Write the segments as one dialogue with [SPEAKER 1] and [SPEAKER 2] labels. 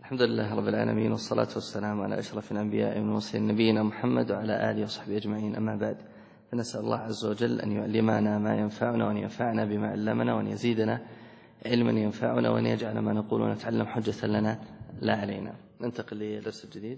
[SPEAKER 1] الحمد لله رب العالمين، والصلاة والسلام على أشرف الأنبياء والمرسلين نبينا محمد وعلى آله وصحبه أجمعين. أما بعد، فنسأل الله عز وجل أن يعلمنا ما ينفعنا وأن ينفعنا بما علمنا وأن يزيدنا علما ينفعنا وأن يجعل ما نقول ونتعلم حجة لنا لا علينا. ننتقل لدرس الجديد.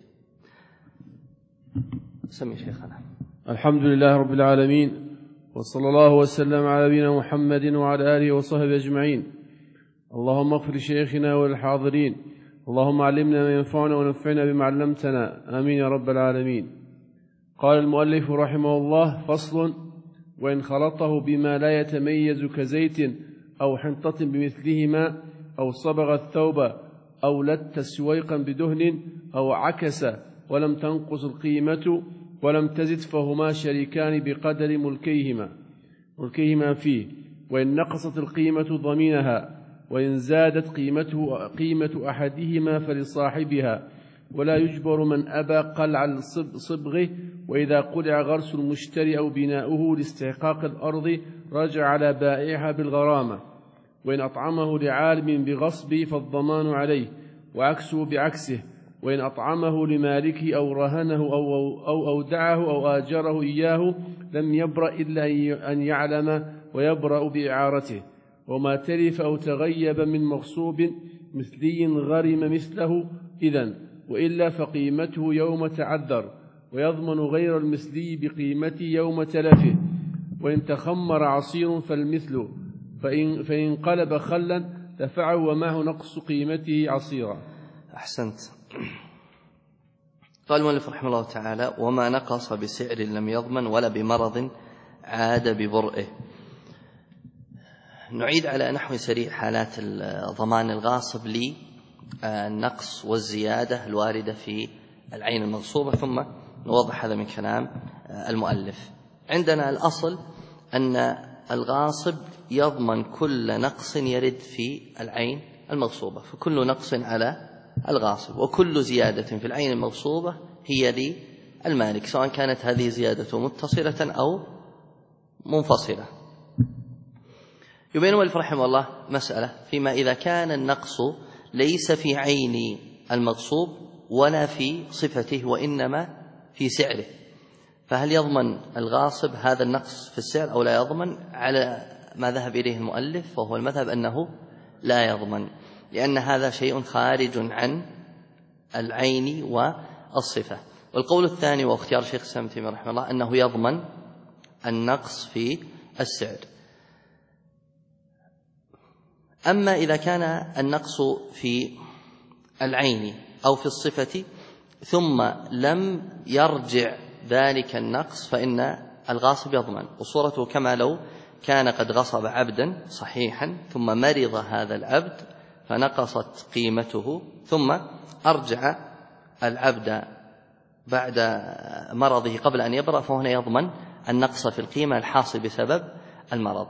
[SPEAKER 1] سمي شيخنا.
[SPEAKER 2] الحمد لله رب العالمين، وصلى الله وسلم على نبينا محمد وعلى آله وصحبه أجمعين. اللهم اغفر لشيخنا والحاضرين، اللهم علمنا ما ينفعنا ونفعنا بما علمتنا، آمين يا رب العالمين. قال المؤلف رحمه الله: فصل: وإن خلطه بما لا يتميز كزيت أو حنطة بمثلهما، أو صبغ الثوب، أو لت سويقا بدهن، أو عكس ولم تنقص القيمة ولم تزد، فهما شريكان بقدر ملكيهما فيه، وإن نقصت القيمة ضمنها، وإن زادت قيمة أحدهما فلصاحبها، ولا يجبر من أبى قلع صبغه. وإذا قلع غرس المشتري أو بناؤه لاستحقاق الأرض رجع على بائعها بالغرامة. وإن أطعمه لعالم بغصبه فالضمان عليه، وعكسه بعكسه. وإن أطعمه لمالكه أو رهنه أو أودعه أو آجره إياه لم يبرأ إلا أن يعلم، ويبرأ بإعارته. وما تلف أو تغيب من مغصوب مثلي غرم مثله إذن، وإلا فقيمته يوم تعذر، ويضمن غير المثلي بقيمته يوم تلفه. وإن تخمر عصير فالمثل، فإن قلب خلا دفعه ومعه نقص قيمته عصيرا.
[SPEAKER 1] أحسنت. قال المؤلف رحمه الله تعالى: وما نقص بسعر لم يضمن ولا بمرض عاد ببرئه. نعيد على نحو سريع حالات ضمان الغاصب للنقص والزيادة الواردة في العين المغصوبة، ثم نوضح هذا من كلام المؤلف. عندنا الأصل أن الغاصب يضمن كل نقص يرد في العين المغصوبة، فكل نقص على الغاصب، وكل زيادة في العين المغصوبة هي للمالك، سواء كانت هذه زيادة متصلة أو منفصلة. يبين المؤلف رحمه الله مسألة فيما إذا كان النقص ليس في عين المغصوب ولا في صفته، وإنما في سعره، فهل يضمن الغاصب هذا النقص في السعر أو لا يضمن؟ على ما ذهب إليه المؤلف، وهو المذهب أنه لا يضمن، لأن هذا شيء خارج عن العين والصفة. والقول الثاني واختيار شيخ الإسلام ابن تيمية رحمه الله أنه يضمن النقص في السعر. أما إذا كان النقص في العين أو في الصفة ثم لم يرجع ذلك النقص فإن الغاصب يضمن، وصورته كما لو كان قد غصب عبدا صحيحا ثم مرض هذا العبد فنقصت قيمته، ثم أرجع العبد بعد مرضه قبل أن يبرأ، فهنا يضمن النقص في القيمة الحاصل بسبب المرض.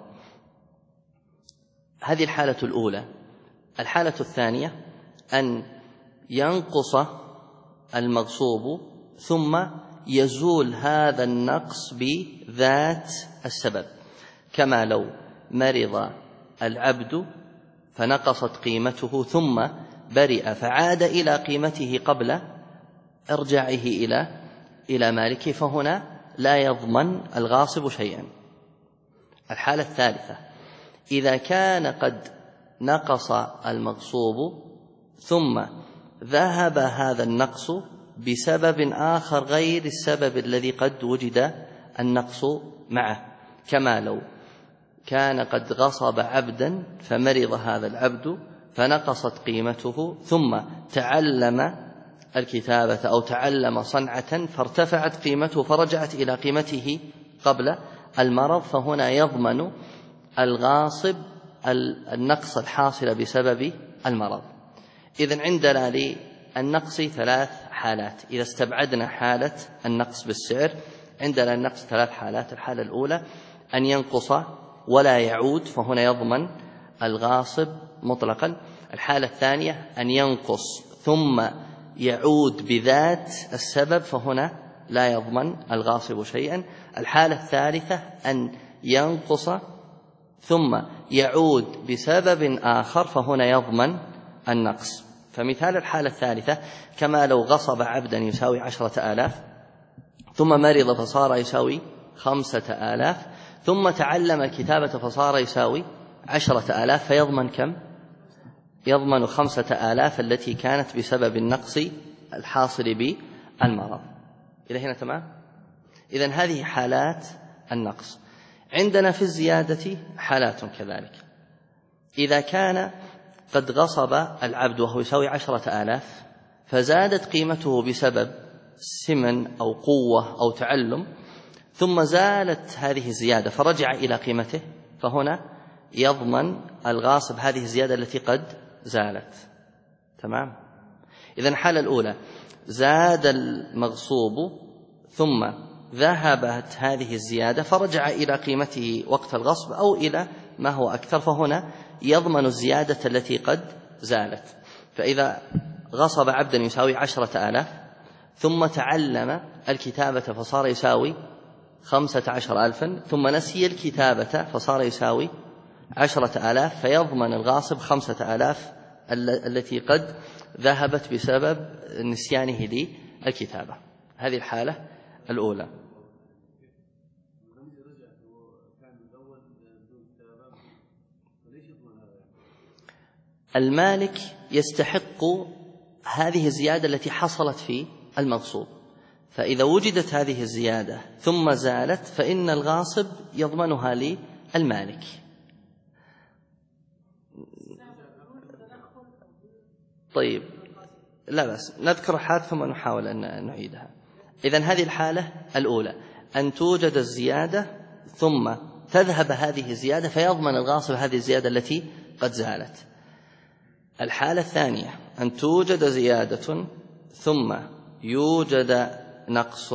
[SPEAKER 1] هذه الحالة الأولى. الحالة الثانية أن ينقص المغصوب ثم يزول هذا النقص بذات السبب، كما لو مرض العبد فنقصت قيمته ثم برئ فعاد إلى قيمته قبل إرجاعه إلى مالكه، فهنا لا يضمن الغاصب شيئا. الحالة الثالثة: إذا كان قد نقص المغصوب ثم ذهب هذا النقص بسبب آخر غير السبب الذي قد وجد النقص معه، كما لو كان قد غصب عبدا فمرض هذا العبد فنقصت قيمته ثم تعلم الكتابة أو تعلم صنعة فارتفعت قيمته فرجعت إلى قيمته قبل المرض، فهنا يضمن الغاصب النقص الحاصل بسبب المرض. إذن عندنا للنقص ثلاث حالات. إذا استبعدنا حالة النقص بالسعر عندنا النقص ثلاث حالات. الحالة الأولى أن ينقص ولا يعود، فهنا يضمن الغاصب مطلقا. الحالة الثانية أن ينقص ثم يعود بذات السبب، فهنا لا يضمن الغاصب شيئا. الحالة الثالثة أن ينقص ثم يعود بسبب آخر، فهنا يضمن النقص. فمثال الحالة الثالثة كما لو غصب عبدا يساوي 10,000 ثم مرض فصار يساوي 5,000 ثم تعلم الكتابة فصار يساوي 10,000 فيضمن كم؟ يضمن 5,000 التي كانت بسبب النقص الحاصل بالمرض. إلى هنا تمام؟ إذن هذه حالات النقص. عندنا في الزيادة حالات كذلك. إذا كان قد غصب العبد وهو يساوي 10,000 فزادت قيمته بسبب سمن أو قوة أو تعلم ثم زالت هذه الزيادة فرجع إلى قيمته، فهنا يضمن الغاصب هذه الزيادة التي قد زالت. تمام؟ إذن الحالة الأولى زاد المغصوب ثم ذهبت هذه الزيادة فرجع إلى قيمته وقت الغصب أو إلى ما هو أكثر، فهنا يضمن الزيادة التي قد زالت. فإذا غصب عبدا يساوي 10,000 ثم تعلم الكتابة فصار يساوي 15,000 ثم نسي الكتابة فصار يساوي 10,000 فيضمن الغاصب 5,000 التي قد ذهبت بسبب نسيانه للكتابة. هذه الحالة الأولى. المالك يستحق هذه الزيادة التي حصلت في المغصوب، فإذا وجدت هذه الزيادة ثم زالت فإن الغاصب يضمنها للمالك. طيب لا بس نذكر الحالة ثم نحاول أن نعيدها. إذن هذه الحالة الأولى أن توجد الزيادة ثم تذهب هذه الزيادة فيضمن الغاصب هذه الزيادة التي قد زالت. الحالة الثانية أن توجد زيادة ثم يوجد نقص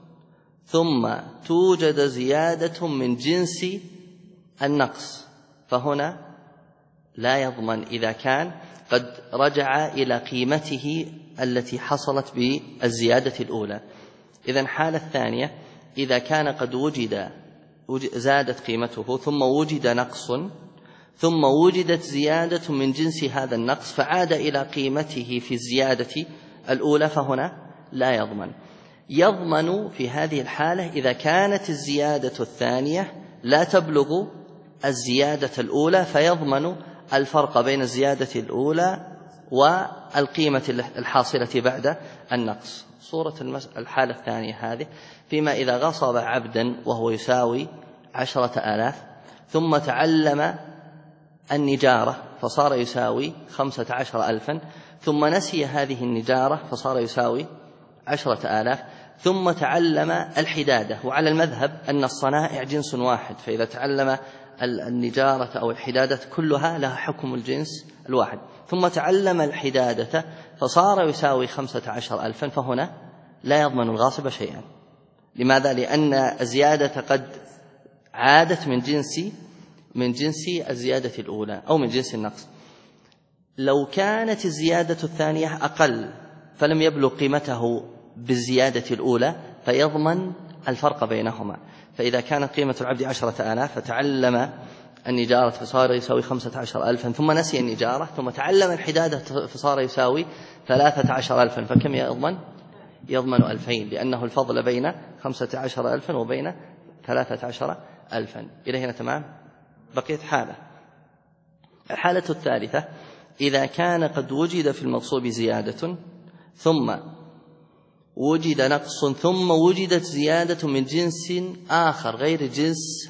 [SPEAKER 1] ثم توجد زيادة من جنس النقص، فهنا لا يضمن إذا كان قد رجع إلى قيمته التي حصلت بالزيادة الأولى. إذن الحالة الثانية إذا كان قد زادت قيمته ثم وجد نقص ثم وجدت زيادة من جنس هذا النقص فعاد إلى قيمته في الزيادة الأولى، فهنا لا يضمن. يضمن في هذه الحالة إذا كانت الزيادة الثانية لا تبلغ الزيادة الأولى فيضمن الفرق بين الزيادة الأولى والقيمة الحاصلة بعد النقص. صورة الحالة الثانية هذه فيما إذا غصب عبدا وهو يساوي 10,000 ثم تعلم النجارة فصار يساوي 15,000 ثم نسي هذه النجارة فصار يساوي 10,000 ثم تعلم الحدادة، وعلى المذهب أن الصنائع جنس واحد، فإذا تعلم النجارة أو الحدادة كلها لها حكم الجنس الواحد، ثم تعلم الحدادة فصار يساوي 15,000 فهنا لا يضمن الغاصب شيئا. لماذا؟ لأن الزيادة قد عادت من جنس الزيادة الأولى أو من جنس النقص. لو كانت الزيادة الثانية أقل فلم يبلغ قيمته بالزيادة الأولى فيضمن الفرق بينهما. فإذا كانت قيمة العبد 10,000 فتعلم النجارة فصار يساوي 15,000 ثم نسي النجارة ثم تعلم الحدادة فصار يساوي 13,000 فكم يضمن 2,000 لأنه الفضل بين 15,000 وبين 13,000. إلى هنا تمام؟ بقيت حالة. الحالة الثالثة إذا كان قد وجد في المغصوب زيادة ثم وجد نقص ثم وجدت زيادة من جنس آخر غير الجنس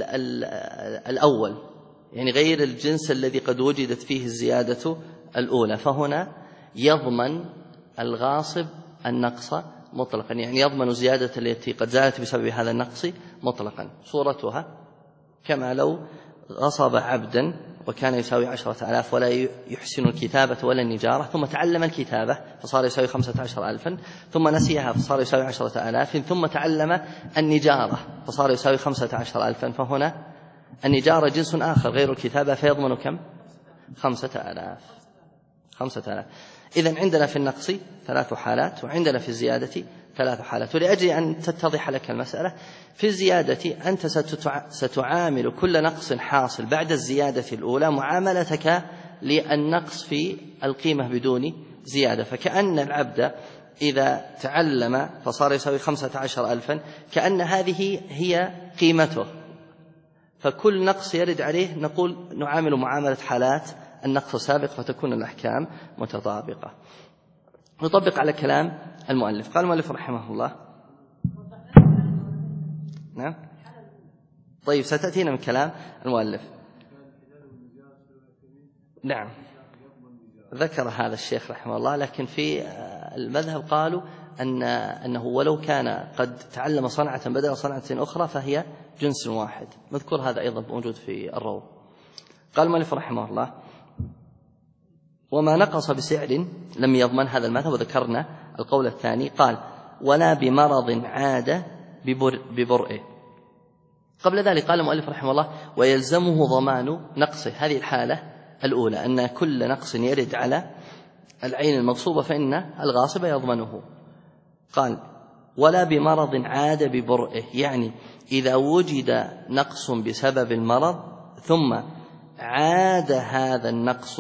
[SPEAKER 1] الأول، يعني غير الجنس الذي قد وجدت فيه الزيادة الأولى، فهنا يضمن الغاصب النقص مطلقا، يعني يضمن زيادة التي قد زالت بسبب هذا النقص مطلقا. صورتها كما لو غصب عبدا وكان يساوي 10,000 ولا يحسن الكتابة ولا النجارة ثم تعلم الكتابة فصار يساوي 15,000 ثم نسيها فصار يساوي 10,000 ثم تعلم النجارة فصار يساوي 15,000 فهنا النجارة جنس آخر غير الكتابة فيضمن كم؟ 5,000. إذن عندنا في النقص 3 حالات وعندنا في الزيادة 3 حالات. ولأجل أن تتضح لك المسألة في الزيادة أنت ستعامل كل نقص حاصل بعد الزيادة الأولى معاملتك للنقص في القيمة بدون زيادة. فكأن العبد إذا تعلم فصار يساوي 15,000 كأن هذه هي قيمته، فكل نقص يرد عليه نقول نعامل معاملة حالات النقص السابق، فتكون الأحكام متطابقة. نطبق على كلام المؤلف. قال المؤلف رحمه الله نعم. طيب ستأتينا من كلام المؤلف. نعم ذكر هذا الشيخ رحمه الله، لكن في المذهب قالوا أنه ولو كان قد تعلم صنعة بدل صنعة أخرى فهي جنس واحد. نذكر هذا أيضا موجود في الروض. قال المؤلف رحمه الله وما نقص بسعر لم يضمن هذا المذهب، وذكرنا القول الثاني. قال ولا بمرض عاد ببرئه. قبل ذلك قال المؤلف رحمه الله ويلزمه ضمان نقصه. هذه الحالة الأولى، أن كل نقص يرد على العين المغصوبة فإن الغاصب يضمنه. قال ولا بمرض عاد ببرئه، يعني إذا وجد نقص بسبب المرض ثم عاد هذا النقص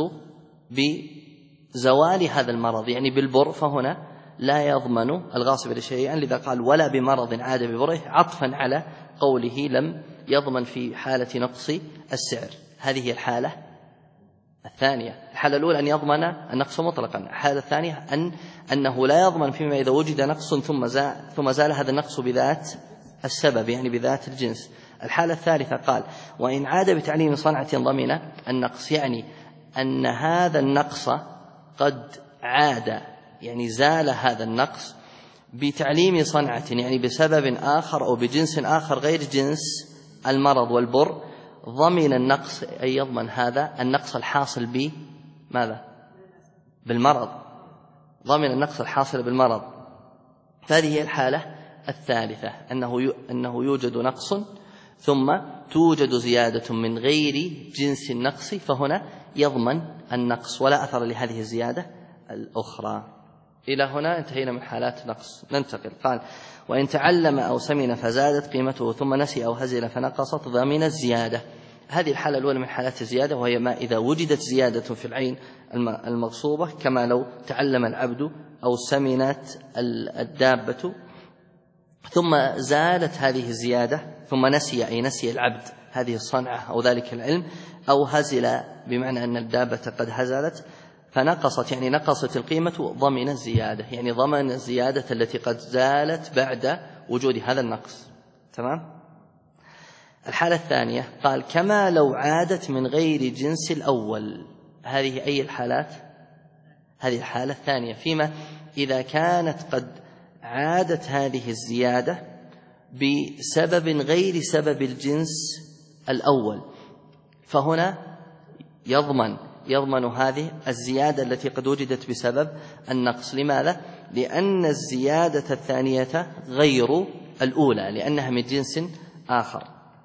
[SPEAKER 1] بزوال هذا المرض يعني بالبرء، فهنا لا يضمن الغاصب لشيئا. لذا قال ولا بمرض عاد ببرئه عطفا على قوله لم يضمن في حالة نقص السعر. هذه هي الحالة الثانية. الحالة الأولى أن يضمن النقص مطلقا. الحالة الثانية أنه لا يضمن فيما إذا وجد نقص ثم زال هذا النقص بذات السبب يعني بذات الجنس. الحالة الثالثة قال وإن عاد بتعليم صنعة ضمن النقص، يعني أن هذا النقص قد عاد يعني زال هذا النقص بتعليم صنعة يعني بسبب آخر أو بجنس آخر غير جنس المرض والبر، ضمن النقص أي يضمن هذا النقص الحاصل بماذا؟ بالمرض. ضمن النقص الحاصل بالمرض. هذه هي الحالة الثالثة، أنه يوجد نقص ثم توجد زيادة من غير جنس النقص، فهنا يضمن النقص ولا أثر لهذه الزيادة الأخرى. إلى هنا انتهينا من حالات نقص. ننتقل. قال وإن تعلم أو سمن فزادت قيمته ثم نسي أو هزل فنقصت ضمن الزيادة. هذه الحالة الأولى من حالات الزيادة، وهي ما إذا وجدت زيادة في العين المغصوبة، كما لو تعلم العبد أو سمنت الدابة ثم زالت هذه الزيادة ثم نسي أي نسي العبد هذه الصنعة أو ذلك العلم، أو هزل بمعنى أن الدابة قد هزلت فنقصت يعني نقصت القيمة، ضمن الزيادة يعني ضمن الزيادة التي قد زالت بعد وجود هذا النقص. تمام. الحالة الثانية قال كما لو عادت من غير جنس الأول. هذه أي الحالات؟ هذه الحالة الثانية، فيما إذا كانت قد عادت هذه الزيادة بسبب غير سبب الجنس الأول، فهنا يضمن هذه الزيادة التي قد وجدت بسبب النقص. لماذا؟ لأن الزيادة الثانية غير الأولى، لأنها من جنس آخر.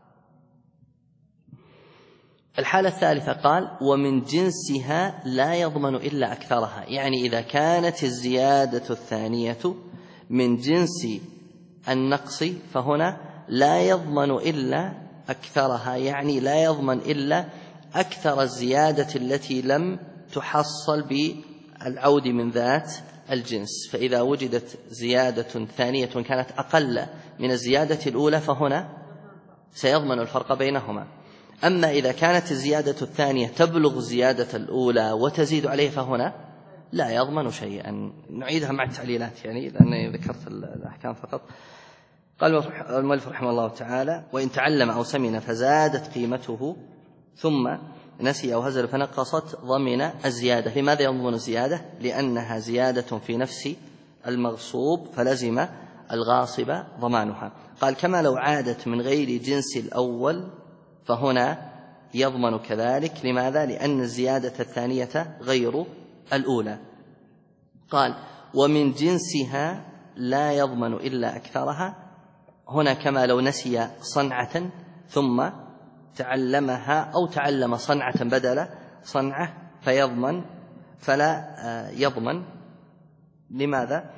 [SPEAKER 1] الحالة الثالثة قال ومن جنسها لا يضمن إلا أكثرها، يعني إذا كانت الزيادة الثانية من جنس النقص فهنا لا يضمن إلا أكثرها، يعني لا يضمن إلا أكثر الزيادة التي لم تحصل بالعود من ذات الجنس. فإذا وجدت زيادة ثانية كانت أقل من الزيادة الأولى فهنا سيضمن الفرق بينهما. أما إذا كانت الزيادة الثانية تبلغ زيادة الأولى وتزيد عليه فهنا لا يضمن شيئا. نعيدها مع التعليلات يعني لأنني ذكرت الأحكام فقط. قال المؤلف رحمه الله تعالى وإن تعلم أو سمن فزادت قيمته ثم نسي أو هزل فنقصت ضمن الزيادة. لماذا يضمن الزيادة؟ لأنها زيادة في نفس المغصوب فلزم الغاصب ضمانها. قال كما لو عادت من غير جنس الأول فهنا يضمن كذلك. لماذا؟ لأن الزيادة الثانية غير الأولى. قال ومن جنسها لا يضمن إلا أكثرها. هنا كما لو نسي صنعة ثم تعلمها أو تعلم صنعة بدل صنعة فيضمن، فلا يضمن. لماذا؟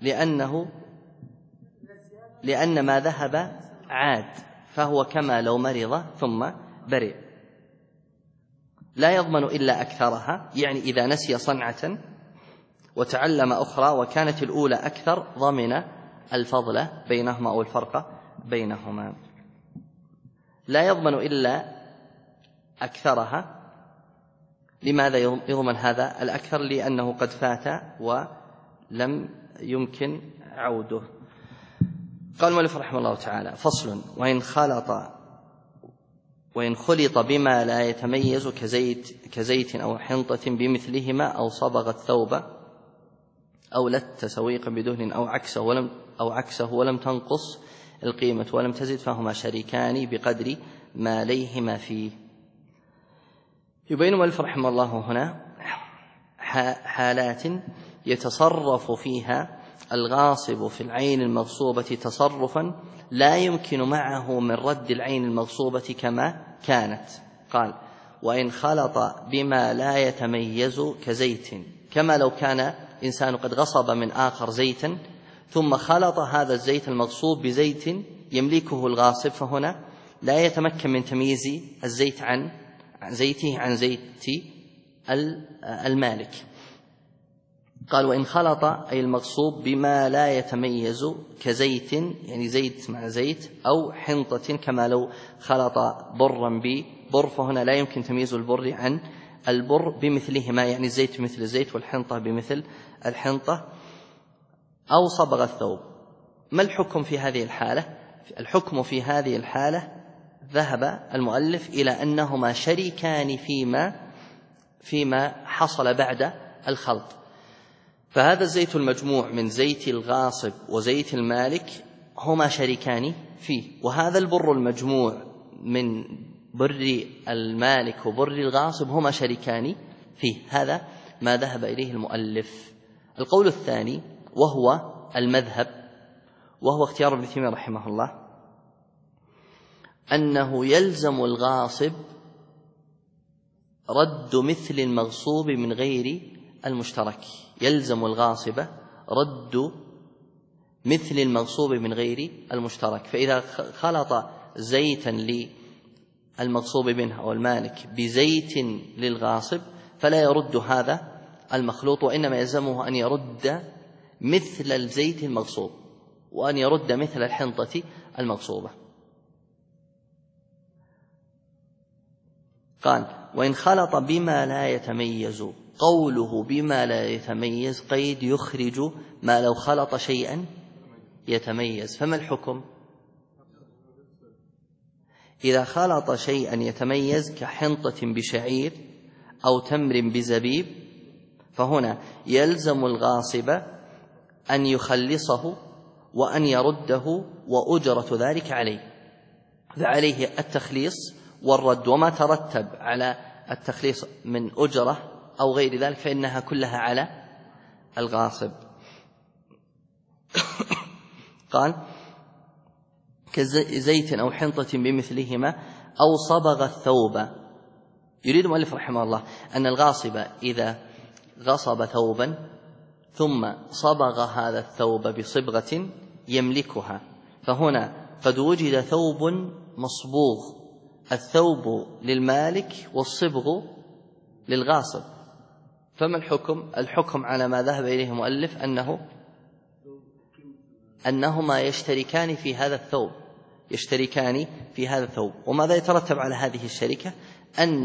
[SPEAKER 1] لأن ما ذهب عاد، فهو كما لو مرض ثم برئ. لا يضمن إلا أكثرها، يعني إذا نسي صنعة وتعلم أخرى وكانت الأولى أكثر ضمن الفضل بينهما أو الفرق بينهما. لا يضمن إلا أكثرها. لماذا يضمن هذا الأكثر؟ لأنه قد فات ولم يمكن عوده. قال المؤلف رحمه الله تعالى: فصل: وإن خلط بما لا يتميز كزيت أو حنطة بمثلهما أو صبغ الثوب أو لت سويقا بدهن أو عكسه ولم تنقص القيمة ولم تزد فهما شريكان بقدر ما ليهما فيه. يبين المؤلف رحمه الله هنا حالات يتصرف فيها الغاصب في العين المغصوبة تصرفا لا يمكن معه من رد العين المغصوبة كما كانت. قال: وإن خلط بما لا يتميز كزيت، كما لو كان إنسان قد غصب من آخر زيتا ثم خلط هذا الزيت المغصوب بزيت يملكه الغاصب، فهنا لا يتمكن من تمييز الزيت عن زيته عن زيت المالك. قال: وإن خلط أي المغصوب بما لا يتميز كزيت، يعني زيت مع زيت، أو حنطة، كما لو خلط برا ببر، فهنا لا يمكن تمييز البر عن البر بمثلهما، يعني الزيت بمثل الزيت والحنطة بمثل الحنطة، أو صبغ الثوب. ما الحكم في هذه الحالة؟ الحكم في هذه الحالة ذهب المؤلف إلى أنهما شريكان فيما حصل بعد الخلط. فهذا الزيت المجموع من زيت الغاصب وزيت المالك هما شريكان فيه، وهذا البر المجموع من بر المالك وبر الغاصب هما شريكان فيه. هذا ما ذهب إليه المؤلف. القول الثاني وهو المذهب، وهو اختيار ابن تيمية رحمه الله، أنه يلزم الغاصب رد مثل المغصوب من غير المشترك. يلزم الغاصب رد مثل المغصوب من غير المشترك. فإذا خلط زيتا للمغصوب منه أو المالك بزيت للغاصب فلا يرد هذا المخلوط، وإنما يلزمه أن يرد مثل الزيت المغصوب وأن يرد مثل الحنطة المغصوبة. قال: وإن خلط بما لا يتميز. قوله بما لا يتميز قيد يخرج ما لو خلط شيئا يتميز. فما الحكم؟ إذا خلط شيئا يتميز كحنطة بشعير أو تمر بزبيب، فهنا يلزم الغاصب أن يخلصه وأن يرده، وأجرة ذلك عليه. فعليه التخليص والرد، وما ترتب على التخليص من أجرة أو غير ذلك فإنها كلها على الغاصب. قال: كزيت أو حنطة بمثلهما أو صبغ الثوب. يريد المؤلف رحمه الله أن الغاصب إذا غصب ثوبا ثم صبغ هذا الثوب بصبغة يملكها، فهنا قد وجد ثوب مصبوغ، الثوب للمالك والصبغ للغاصب، فما الحكم؟ الحكم على ما ذهب إليه المؤلف أنهما يشتركان في هذا الثوب، يشتركان في هذا الثوب. وماذا يترتب على هذه الشركة؟ أن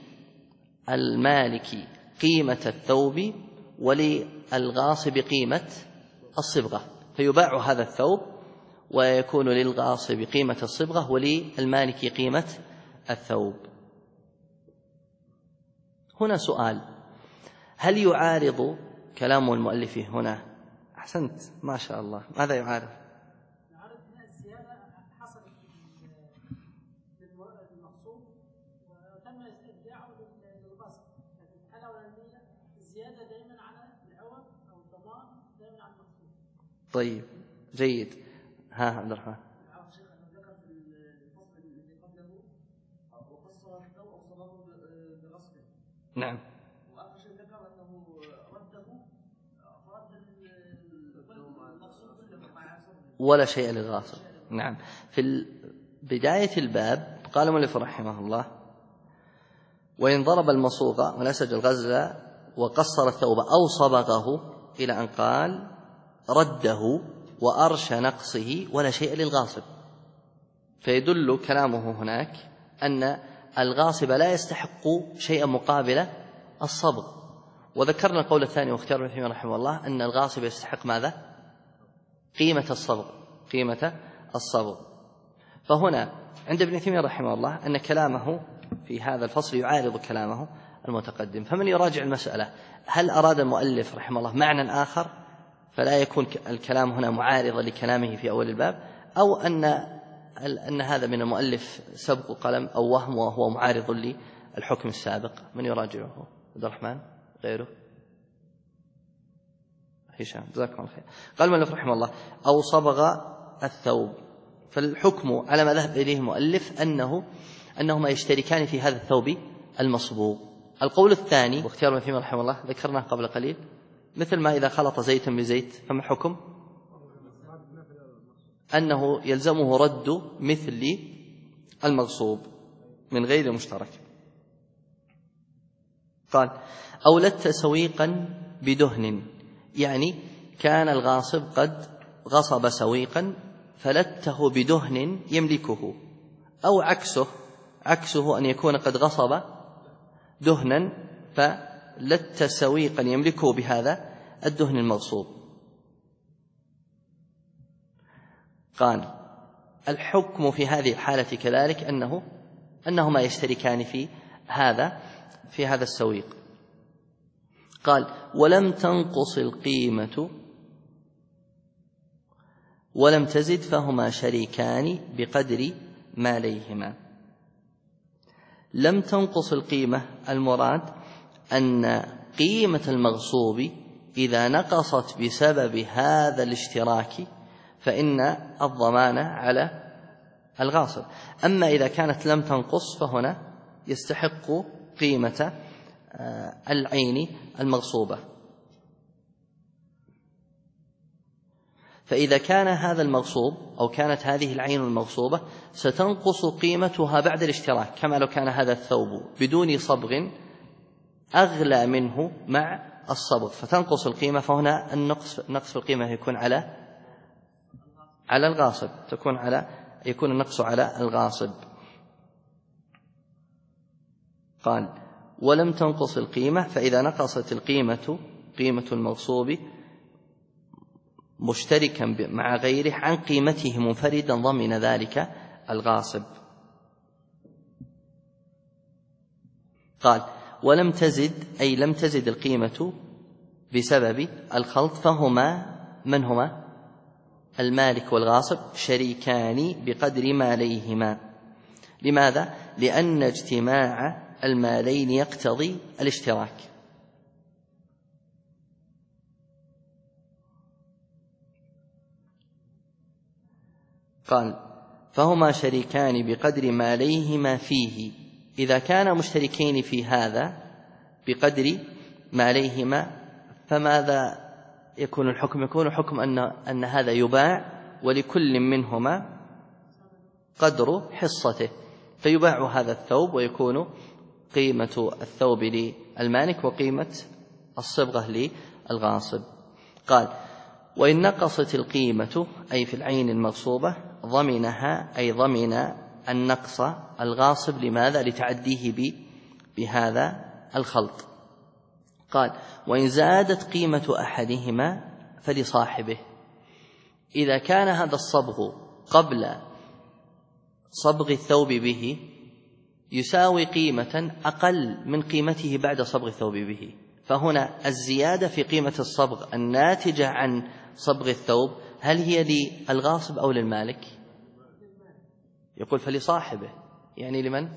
[SPEAKER 1] للمالك قيمة الثوب وللغاصب قيمة الصبغة، فيباع هذا الثوب ويكون للغاصب قيمة الصبغة وللمالك قيمة الثوب. هنا سؤال: هل يعارض كلام المؤلف هنا؟ أحسنت، ما شاء الله. ماذا يعارض؟
[SPEAKER 3] يعارض هنا الزيادة حصلت للمقصود وتم استرجاعه للغصب، لكن الحالة الأولانية الزيادة دائما على العوض أو الضمان دائما على المقصود.
[SPEAKER 1] طيب، جيد. ها عبد الرحمن.
[SPEAKER 3] ذكر في الفصل الذي قبله وقصر الثوب أو صبغه بغصبه.
[SPEAKER 1] نعم.
[SPEAKER 3] وآخر شيء ذكر أنه رده فرد المقصود كله مع صبغه
[SPEAKER 1] ولا شيء للغاصب. نعم. في بداية الباب قال المؤلف رحمه الله: وإن ضرب المصوغ ونسج الغزل وقصر الثوب أو صبغه إلى أن قال رده وأرش نقصه ولا شيء للغاصب، فيدل كلامه هناك أن الغاصب لا يستحق شيئا مقابل الصبغ. وذكرنا القول الثاني واختيار ابن تيمية رحمه الله أن الغاصب يستحق ماذا؟ قيمة الصبغ. فهنا عند ابن تيمية رحمه الله أن كلامه في هذا الفصل يعارض كلامه المتقدم. فمن يراجع المسألة هل أراد المؤلف رحمه الله معنى آخر فلا يكون الكلام هنا معارضا لكلامه في أول الباب، أو أن هذا من المؤلف سبق قلم أو وهم وهو معارض للحكم السابق؟ من يراجعه؟ عبد الرحمن غيره؟ هشام جزاكم الله خير. قال المؤلف رحمه الله أو صبغ الثوب، فالحكم على ما ذهب إليه المؤلف أنهما يشتركان في هذا الثوب المصبوغ. القول الثاني واختيار ابن تيمية رحمه الله ذكرناه قبل قليل، مثل ما إذا خلط زيتا بزيت فما الحكم؟ أنه يلزمه رد مثل المغصوب من غير مشترك. قال أو لت سويقا بدهن، يعني كان الغاصب قد غصب سويقا فلته بدهن يملكه، أو عكسه أن يكون قد غصب دهنا فلت سويقا يملكه بهذا الدهن المغصوب. قال الحكم في هذه الحالة كذلك أنهما يشتركان في هذا السويق. قال ولم تنقص القيمة ولم تزد فهما شريكان بقدر ماليهما. لم تنقص القيمة المراد أن قيمة المغصوب إذا نقصت بسبب هذا الاشتراك فإن الضمان على الغاصب. أما إذا كانت لم تنقص فهنا يستحق قيمة العين المغصوبة. فإذا كان هذا المغصوب أو كانت هذه العين المغصوبة ستنقص قيمتها بعد الاشتراك، كما لو كان هذا الثوب بدون صبغ أغلى منه مع الصبغ فتنقص القيمة، فهنا النقص في القيمة يكون على الغاصب، يكون النقص على الغاصب. قال ولم تنقص القيمة، فإذا نقصت قيمة المغصوب مشتركا مع غيره عن قيمته منفردا ضمن ذلك الغاصب. قال ولم تزد أي لم تزد القيمة بسبب الخلط، فهما من هما؟ المالك والغاصب شريكان بقدر ماليهما. لماذا؟ لأن اجتماع المالين يقتضي الاشتراك. قال فهما شريكان بقدر ماليهما فيه. إذا كانا مشتركين في هذا بقدر ماليهما فماذا يكون الحكم؟ يكون الحكم أن هذا يباع ولكل منهما قدر حصته، فيباع هذا الثوب ويكون قيمة الثوب للمالك وقيمة الصبغة للغاصب. قال وإن نقصت القيمة أي في العين المغصوبة ضمنها أي ضمن النقص الغاصب. لماذا؟ لتعديه بهذا الخلط. قال وإن زادت قيمة أحدهما فلصاحبه. إذا كان هذا الصبغ قبل صبغ الثوب به يساوي قيمة أقل من قيمته بعد صبغ الثوب به، فهنا الزيادة في قيمة الصبغ الناتجة عن صبغ الثوب هل هي للغاصب أو للمالك؟ يقول فلصاحبه، يعني لمن؟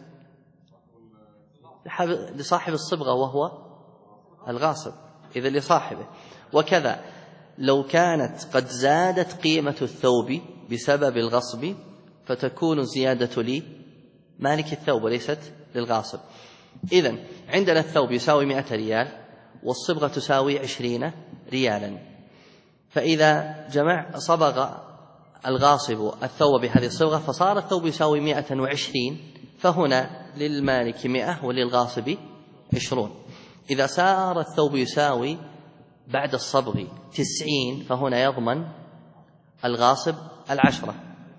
[SPEAKER 1] لصاحب الصبغة وهو الغاصب، إذا لصاحبه. وكذا لو كانت قد زادت قيمة الثوب بسبب الغصب فتكون الزيادة لمالك الثوب وليست للغاصب. إذن عندنا الثوب يساوي 100 ريال والصبغة تساوي 20 ريالا، فإذا صبغ الغاصب الثوب بهذه الصبغة فصار الثوب يساوي 120، فهنا للمالك 100 وللغاصب 20. إذا صار الثوب يساوي بعد الصبغ 90 فهنا يضمن الغاصب 10.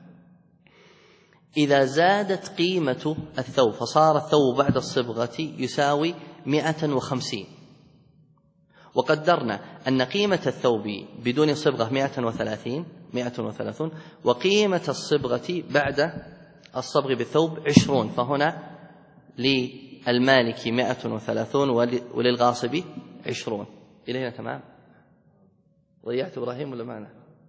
[SPEAKER 1] إذا زادت قيمة الثوب فصار الثوب بعد الصبغة يساوي 150 وقدرنا أن قيمة الثوب بدون صبغة 130 وقيمة الصبغة بعد الصبغ بالثوب 20، فهنا للمالك 130 وللغاصب 20. إلى هنا تمام؟ ضيعت إبراهيم ولا معنا؟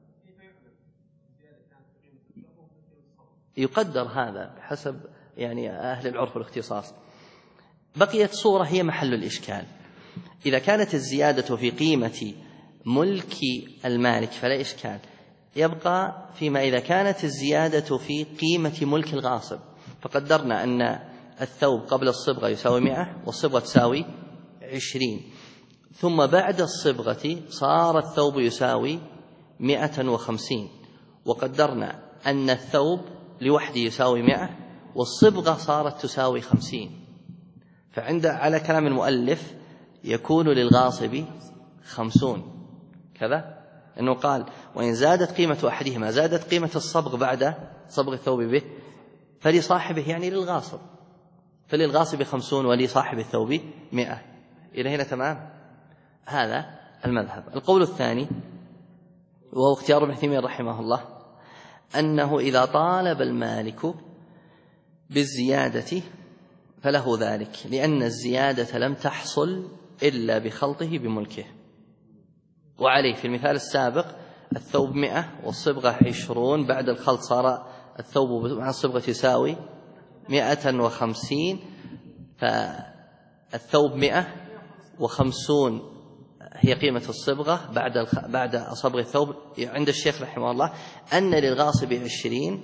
[SPEAKER 1] يقدر هذا بحسب يعني أهل العرف والاختصاص. بقيت صورة هي محل الإشكال. إذا كانت الزيادة في قيمة ملك المالك فلا إشكال، يبقى فيما إذا كانت الزيادة في قيمة ملك الغاصب، فقدرنا أن الثوب قبل الصبغة يساوي 100 والصبغة تساوي 20، ثم بعد الصبغة صار الثوب يساوي 150 وقدرنا أن الثوب لوحده يساوي 100 والصبغة صارت تساوي 50، فعند على كلام المؤلف يكون للغاصب 50 كذا، أنه قال وإن زادت قيمة أحدهما زادت قيمة الصبغ بعد صبغ الثوب به فلصاحبه يعني للغاصب، فللغاصب 50 ولصاحب الثوب 100. إلى هنا تمام؟ هذا المذهب. القول الثاني وهو اختيار ابن تيمية رحمه الله أنه إذا طالب المالك بالزيادة فله ذلك، لأن الزيادة لم تحصل إلا بخلطه بملكه. وعليه في المثال السابق الثوب 100 والصبغة 20، بعد الخلط صار الثوب مع الصبغة يساوي 150، فالثوب 150 هي قيمة الصبغة بعد صبغ الثوب. عند الشيخ رحمه الله أن للغاصب 20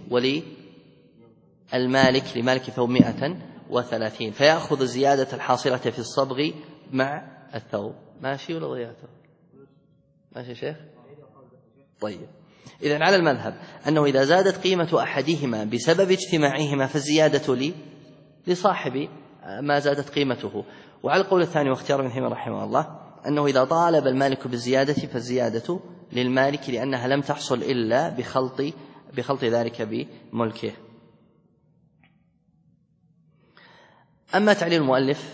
[SPEAKER 1] وللمالك لمالك ثوب 130، فيأخذ الزيادة الحاصلة في الصبغ مع الثوب. ماشي ولا ضيعته؟ ماشي شيخ؟ طيب، إذن على المذهب أنه إذا زادت قيمة أحدهما بسبب اجتماعهما فالزيادة لصاحب ما زادت قيمته. وعلى القول الثاني واختيار ابن تيمية رحمه الله أنه إذا طالب المالك بالزيادة فالزيادة للمالك، لأنها لم تحصل إلا بخلط ذلك بملكه. أما تعليل المؤلف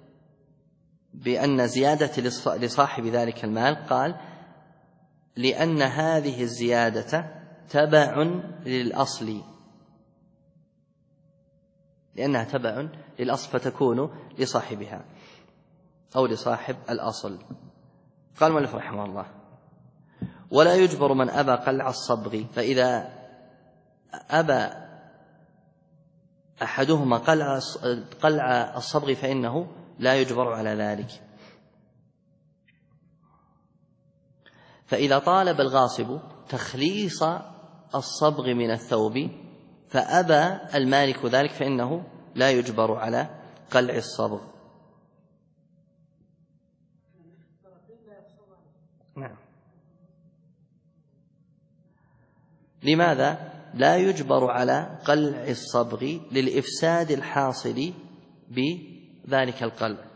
[SPEAKER 1] بأن زيادة لصاحب ذلك المال، قال لأن هذه الزيادة تبع للأصل، لأنها تبع للأصل فتكون لصاحبها أو لصاحب الأصل. قال المؤلف رحمه الله ولا يجبر من أبى قلع الصبغ، فإذا أبى أحدهما قلع الصبغ فإنه لا يجبر على ذلك. فإذا طالب الغاصب تخليص الصبغ من الثوب فأبى المالك ذلك فإنه لا يجبر على قلع الصبغ. نعم. لماذا لا يجبر على قلع الصبغ؟ للإفساد الحاصل بذلك القلع.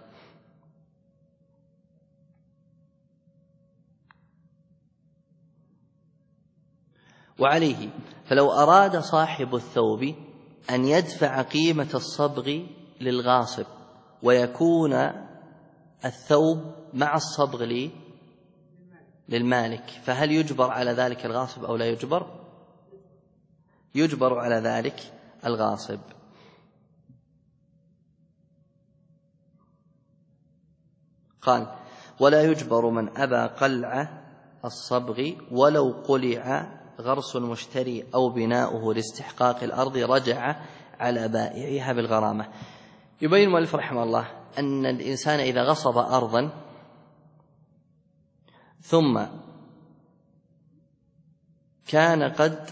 [SPEAKER 1] وعليه فلو أراد صاحب الثوب أن يدفع قيمة الصبغ للغاصب ويكون الثوب مع الصبغ للمالك، فهل يجبر على ذلك الغاصب أو لا يجبر؟ يجبر على ذلك الغاصب. قال ولا يجبر من أبى قلع الصبغ ولو قلع غرس المشتري أو بناؤه لاستحقاق الأرض رجع على بائعها بالغرامة. يبين المؤلف رحمه الله أن الإنسان إذا غصب أرضا ثم كان قد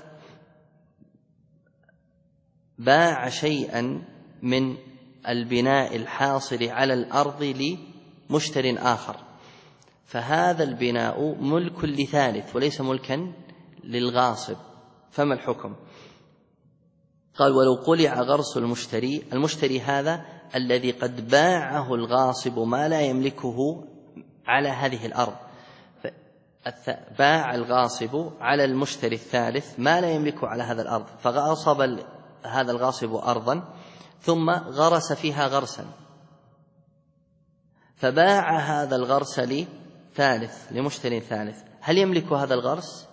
[SPEAKER 1] باع شيئا من البناء الحاصل على الأرض لمشتر آخر، فهذا البناء ملك لثالث وليس ملكا للغاصب، فما الحكم؟ قال ولو قلع غرس المشتري هذا الذي قد باعه الغاصب ما لا يملكه على هذه الأرض، باع الغاصب على المشتري الثالث ما لا يملكه على هذا الأرض، فغاصب هذا الغاصب أرضا ثم غرس فيها غرسا، فباع هذا الغرس لمشتري ثالث، هل يملك هذا الغرس؟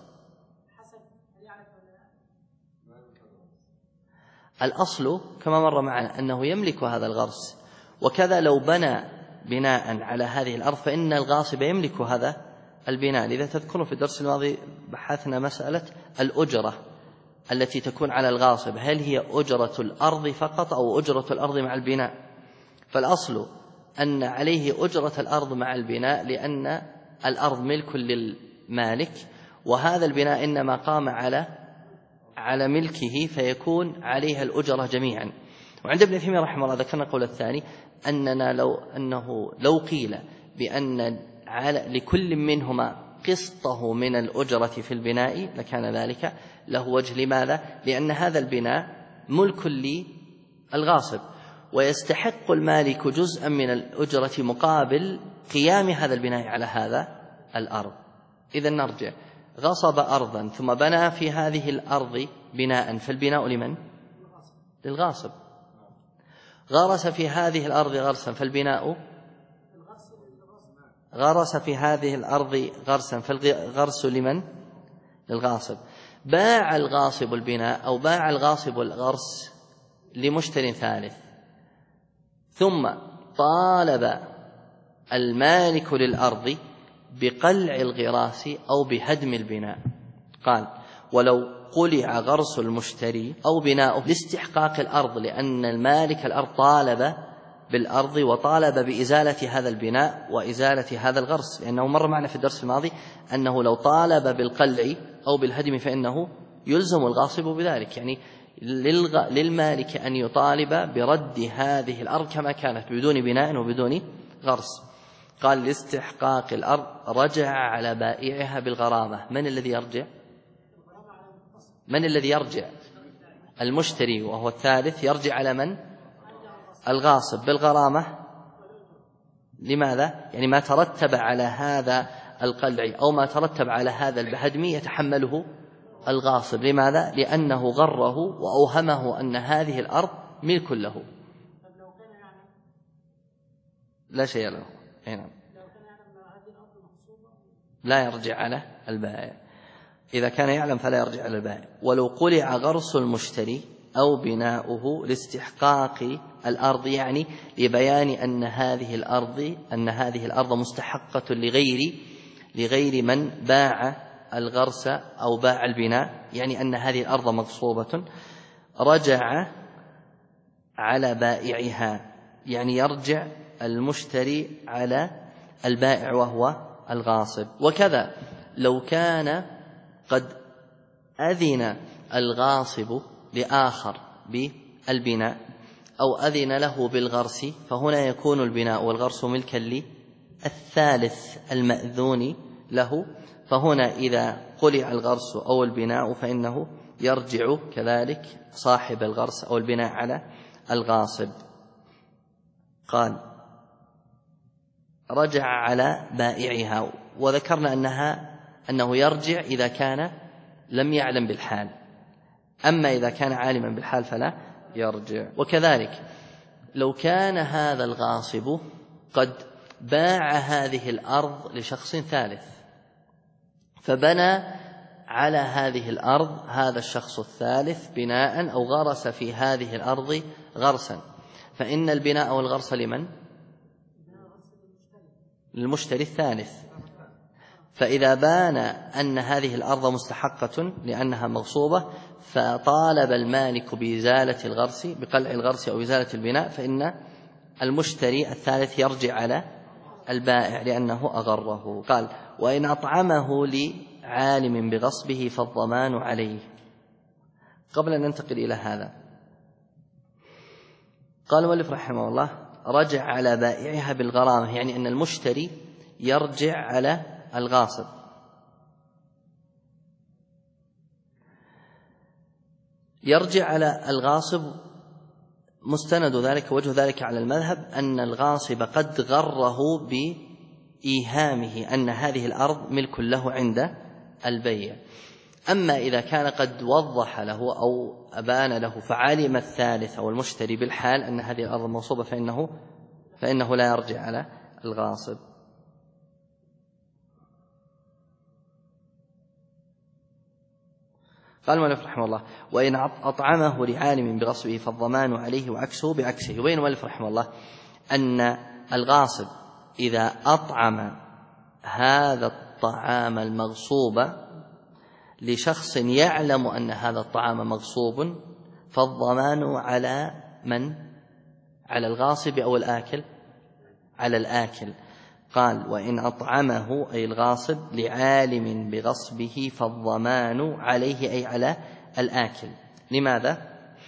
[SPEAKER 1] الأصل كما مر معنا أنه يملك هذا الغرس، وكذا لو بنى بناء على هذه الأرض فإن الغاصب يملك هذا البناء. لذا تذكرون في الدرس الماضي بحثنا مسألة الأجرة التي تكون على الغاصب، هل هي أجرة الأرض فقط أو أجرة الأرض مع البناء؟ فالأصل أن عليه أجرة الأرض مع البناء، لأن الأرض ملك للمالك، وهذا البناء إنما قام على ملكه فيكون عليها الأجرة جميعا. وعند ابن تيمية رحمه الله ذكرنا القول الثاني، أنه لو قيل بأن لكل منهما قسطه من الأجرة في البناء لكان ذلك له وجه. لماذا؟ لأن هذا البناء ملك للغاصب، ويستحق المالك جزءا من الأجرة مقابل قيام هذا البناء على هذا الأرض. إذن نرجع، غصب أرضا ثم بنى في هذه الأرض بناء، فالبناء لمن؟ للغاصب. غرس في هذه الأرض غرسا، فالبناء غرس في هذه الأرض غرسا، فالغرس لمن؟ للغاصب. باع الغاصب البناء أو باع الغاصب الغرس لمشتري ثالث، ثم طالب المالك للأرض بقلع الغراس أو بهدم البناء. قال: ولو قلع غرس المشتري أو بناؤه لاستحقاق الأرض، لأن المالك الأرض طالب بالأرض وطالب بإزالة هذا البناء وإزالة هذا الغرس، لأنه مر معنا في الدرس الماضي أنه لو طالب بالقلع أو بالهدم فإنه يلزم الغاصب بذلك، يعني للمالك أن يطالب برد هذه الأرض كما كانت بدون بناء وبدون غرس. قال: لاستحقاق الأرض رجع على بائعها بالغرامة. من الذي يرجع؟ المشتري، وهو الثالث يرجع على من؟ الغاصب بالغرامة. لماذا؟ يعني ما ترتب على هذا القلع أو ما ترتب على هذا الهدم يتحمله الغاصب. لماذا؟ لأنه غره وأوهمه أن هذه الأرض ملك له، لا شيء له. لا يرجع على البائع. إذا كان يعلم فلا يرجع على البائع. ولو قلع غرس المشتري أو بناؤه لاستحقاق الأرض، يعني لبيان أن هذه الأرض مستحقة لغير من باع الغرس أو باع البناء، يعني أن هذه الأرض مغصوبة، رجع على بائعها، يعني يرجع المشتري على البائع وهو الغاصب. وكذا لو كان قد أذن الغاصب لآخر بالبناء أو أذن له بالغرس، فهنا يكون البناء والغرس ملكا للثالث المأذون له، فهنا إذا قلع الغرس أو البناء فإنه يرجع كذلك صاحب الغرس أو البناء على الغاصب. قال: رجع على بائعها، وذكرنا أنه يرجع إذا كان لم يعلم بالحال، أما إذا كان عالما بالحال فلا يرجع. وكذلك لو كان هذا الغاصب قد باع هذه الأرض لشخص ثالث، فبنى على هذه الأرض هذا الشخص الثالث بناء أو غرس في هذه الأرض غرسا، فإن البناء والغرس لمن؟ للمشتري الثالث. فإذا بان أن هذه الأرض مستحقة لأنها مغصوبة، فطالب المالك بإزالة الغرس، بقلع الغرس أو إزالة البناء، فإن المشتري الثالث يرجع على البائع لأنه أغره. قال: وإن أطعمه لعالم بغصبه فالضمان عليه. قبل أن ننتقل إلى هذا، قال المؤلف رحمه الله: رجع على بائعها بالغرامة، يعني أن المشتري يرجع على الغاصب. يرجع على الغاصب مستند ذلك وجه ذلك على المذهب أن الغاصب قد غره بإيهامه أن هذه الأرض ملك له عند البيع. أما إذا كان قد وضح له أو أبان له فعلم الثالث أو المشتري بالحال أن هذه الأرض موصوبة فإنه لا يرجع على الغاصب. قال المؤلف رحمه الله: وإن أطعمه لعالم بغصبه فالضمان عليه وعكسه بعكسه. وين المؤلف رحمه الله أن الغاصب إذا أطعم هذا الطعام المغصوب لشخص يعلم أن هذا الطعام مغصوب فالضمان على من؟ على الغاصب أو الآكل؟ على الآكل. قال: وإن أطعمه أي الغاصب لعالم بغصبه فالضمان عليه أي على الآكل. لماذا؟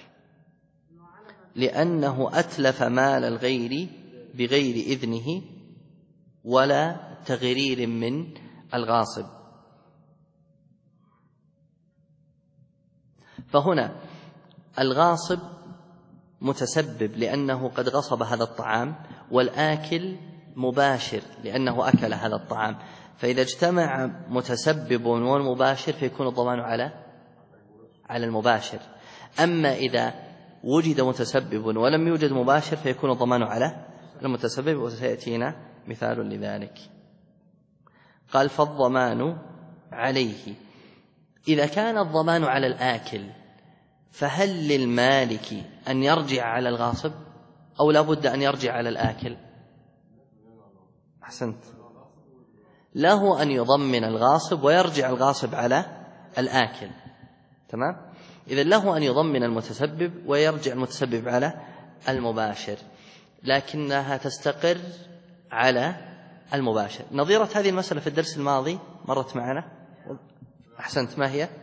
[SPEAKER 1] لأنه أتلف مال الغير بغير إذنه ولا تغرير من الغاصب. فهنا الغاصب متسبب لأنه قد غصب هذا الطعام، والآكل مباشر لأنه أكل هذا الطعام. فإذا اجتمع متسبب والمباشر فيكون الضمان على المباشر. أما إذا وجد متسبب ولم يوجد مباشر فيكون الضمان على المتسبب، وسيأتينا مثال لذلك. قال: فالضمان عليه. إذا كان الضمان على الآكل فهل للمالك أن يرجع على الغاصب أو لا بد أن يرجع على الآكل؟ أحسنت، له أن يضمن الغاصب ويرجع الغاصب على الآكل. تمام؟ إذن له أن يضمن المتسبب ويرجع المتسبب على المباشر، لكنها تستقر على المباشر. نظيرة هذه المسألة في الدرس الماضي مرت معنا. أحسنت، ما هي؟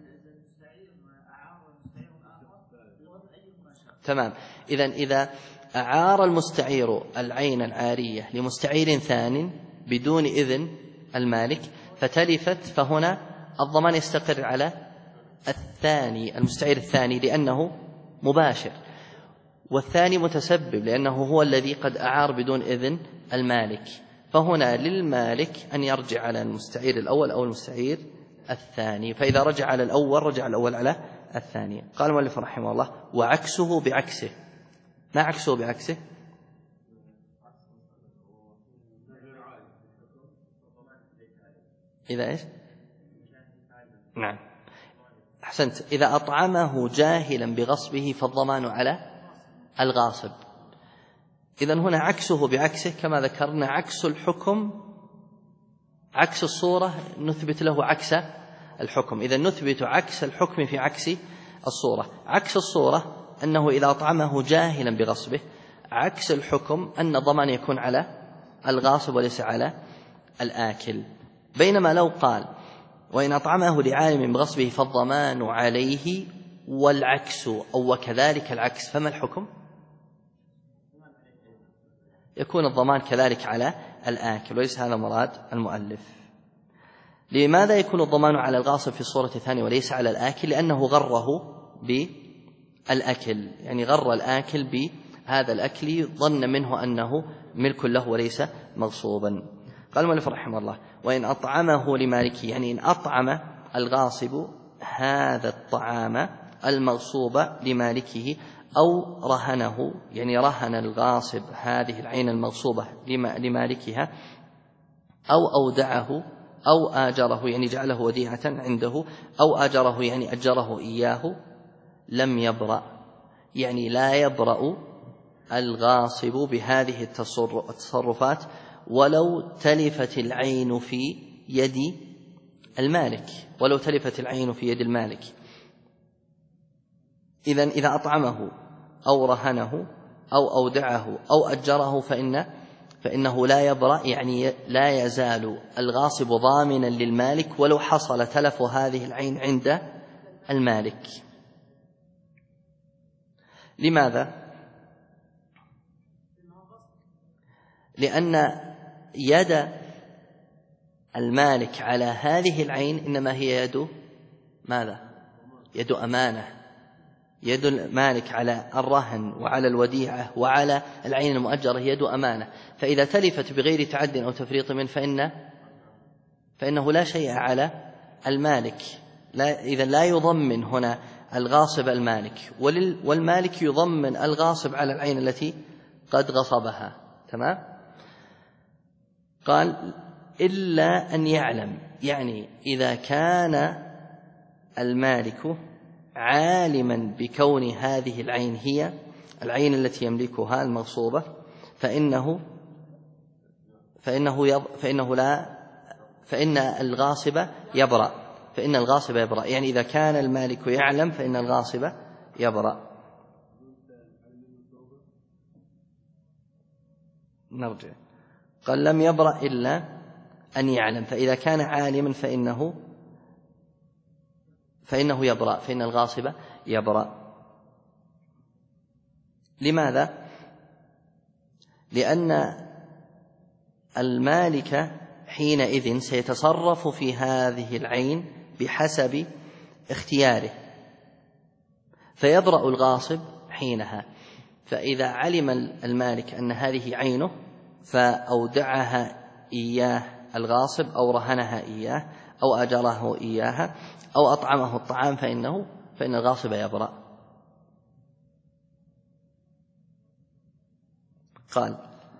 [SPEAKER 1] تمام. إذا أعار المستعير العين العارية لمستعير ثان بدون إذن المالك فتلفت، فهنا الضمان يستقر على الثاني، المستعير الثاني، لأنه مباشر، والثاني متسبب لأنه هو الذي قد أعار بدون إذن المالك. فهنا للمالك أن يرجع على المستعير الأول أو المستعير الثاني، فإذا رجع على الأول رجع الأول على الثاني. قال المؤلف رحمه الله: وعكسه بعكسه. ما عكسه بعكسه؟ إذا إيش؟ نعم، أحسنت. إذا أطعمه جاهلا بغصبه فالضمان على الغاصب. إذن هنا عكسه بعكسه كما ذكرنا، عكس الحكم عكس الصورة نثبت له عكس الحكم. إذن نثبت عكس الحكم في عكس الصورة. عكس الصورة أنه إذا أطعمه جاهلا بغصبه، عكس الحكم أن الضمان يكون على الغاصب وليس على الآكل. بينما لو قال: وإن أطعمه لعالم بغصبه فالضمان عليه والعكس أو وكذلك العكس، فما الحكم؟ يكون الضمان كذلك على الآكل، وليس هذا مراد المؤلف. لماذا يكون الضمان على الغاصب في الصورة الثانية وليس على الآكل؟ لأنه غره بالأكل، يعني غر الآكل بهذا الأكل، ظن منه أنه ملك له وليس مغصوبا. قال المؤلف رحمه الله: وإن أطعمه لمالكه، يعني إن أطعم الغاصب هذا الطعام المغصوب لمالكه، أو رهنه، يعني رهن الغاصب هذه العين المغصوبة لمالكها، أو أودعه أو آجره، يعني جعله وديعة عنده، أو آجره يعني أجره إياه، لم يبرأ، يعني لا يبرأ الغاصب بهذه التصرفات ولو تلفت العين في يد المالك، ولو تلفت العين في يد المالك. إذن إذا أطعمه أو رهنه أو أودعه أو أجره فإنه لا يبرأ، يعني لا يزال الغاصب ضامنا للمالك ولو حصل تلف هذه العين عند المالك. لماذا؟ لأن يد المالك على هذه العين إنما هي يد ماذا؟ يد أمانة، يد المالك على الرهن وعلى الوديعة وعلى العين المؤجرة يد أمانة، فإذا تلفت بغير تعد أو تفريط منه فإنه لا شيء على المالك، إذا لا يضمن هنا الغاصب المالك، والمالك يضمن الغاصب على العين التي قد غصبها. تمام؟ قال إلا أن يعلم، يعني إذا كان المالك عالما بكون هذه العين هي العين التي يملكها المغصوبة فإن الغاصب يبرأ، يعني إذا كان المالك يعلم فإن الغاصب يبرأ. نرجع، قال لم يبرأ إلا أن يعلم، فإذا كان عالما فإنه يبرأ، فإن الغاصب يبرأ. لماذا؟ لأن المالك حينئذ سيتصرف في هذه العين بحسب اختياره، فيبرأ الغاصب حينها. فإذا علم المالك أن هذه عينه فأودعها إياه الغاصب أو رهنها إياه أو أجره إياها أو أطعمه الطعام فإن الغاصب يبرأ. قال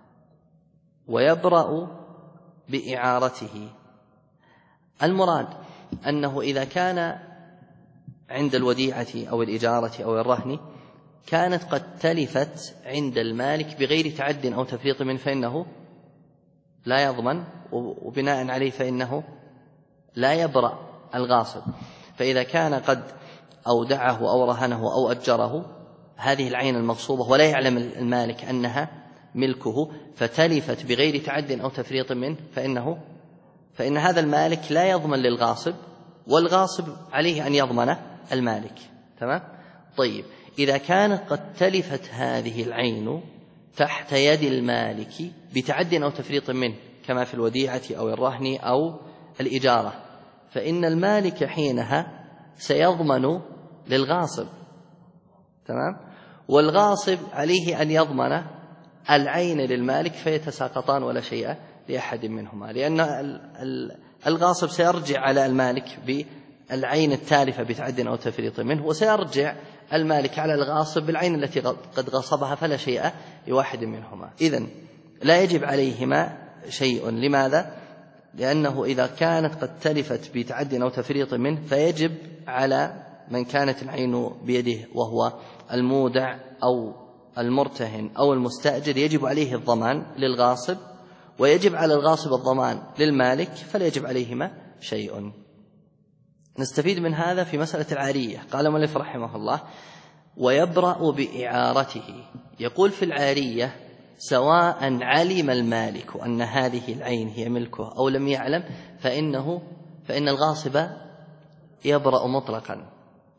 [SPEAKER 1] ويبرأ بإعارته. المراد أنه إذا كان عند الوديعة أو الإجارة أو الرهن كانت قد تلفت عند المالك بغير تعد أو تفريط منه فإنه لا يضمن، وبناء عليه فإنه لا يبرأ الغاصب. فإذا كان قد أودعه أو رهنه أو أجره هذه العين المغصوبة ولا يعلم المالك أنها ملكه فتلفت بغير تعد أو تفريط منه فإن هذا المالك لا يضمن للغاصب، والغاصب عليه أن يضمن المالك. تمام؟ طيب، إذا كانت قد تلفت هذه العين تحت يد المالك بتعد أو تفريط منه كما في الوديعة أو الرهن أو الإجارة، فإن المالك حينها سيضمن للغاصب. تمام؟ والغاصب عليه أن يضمن العين للمالك فيتساقطان ولا شيء لأحد منهما، لأن الغاصب سيرجع على المالك بالعين التالفة بتعد أو تفريط منه، وسيرجع المالك على الغاصب بالعين التي قد غصبها، فلا شيء لواحد منهما. إذن لا يجب عليهما شيء. لماذا؟ لأنه إذا كانت قد تلفت بتعد أو تفريط منه فيجب على من كانت العين بيده وهو المودع أو المرتهن أو المستأجر يجب عليه الضمان للغاصب، ويجب على الغاصب الضمان للمالك، فلا يجب عليهما شيء. نستفيد من هذا في مسألة العارية. قال المؤلف رحمه الله ويبرأ بإعارته. يقول في العارية سواء علم المالك أن هذه العين هي ملكه أو لم يعلم فإن الغاصب يبرأ مطلقا،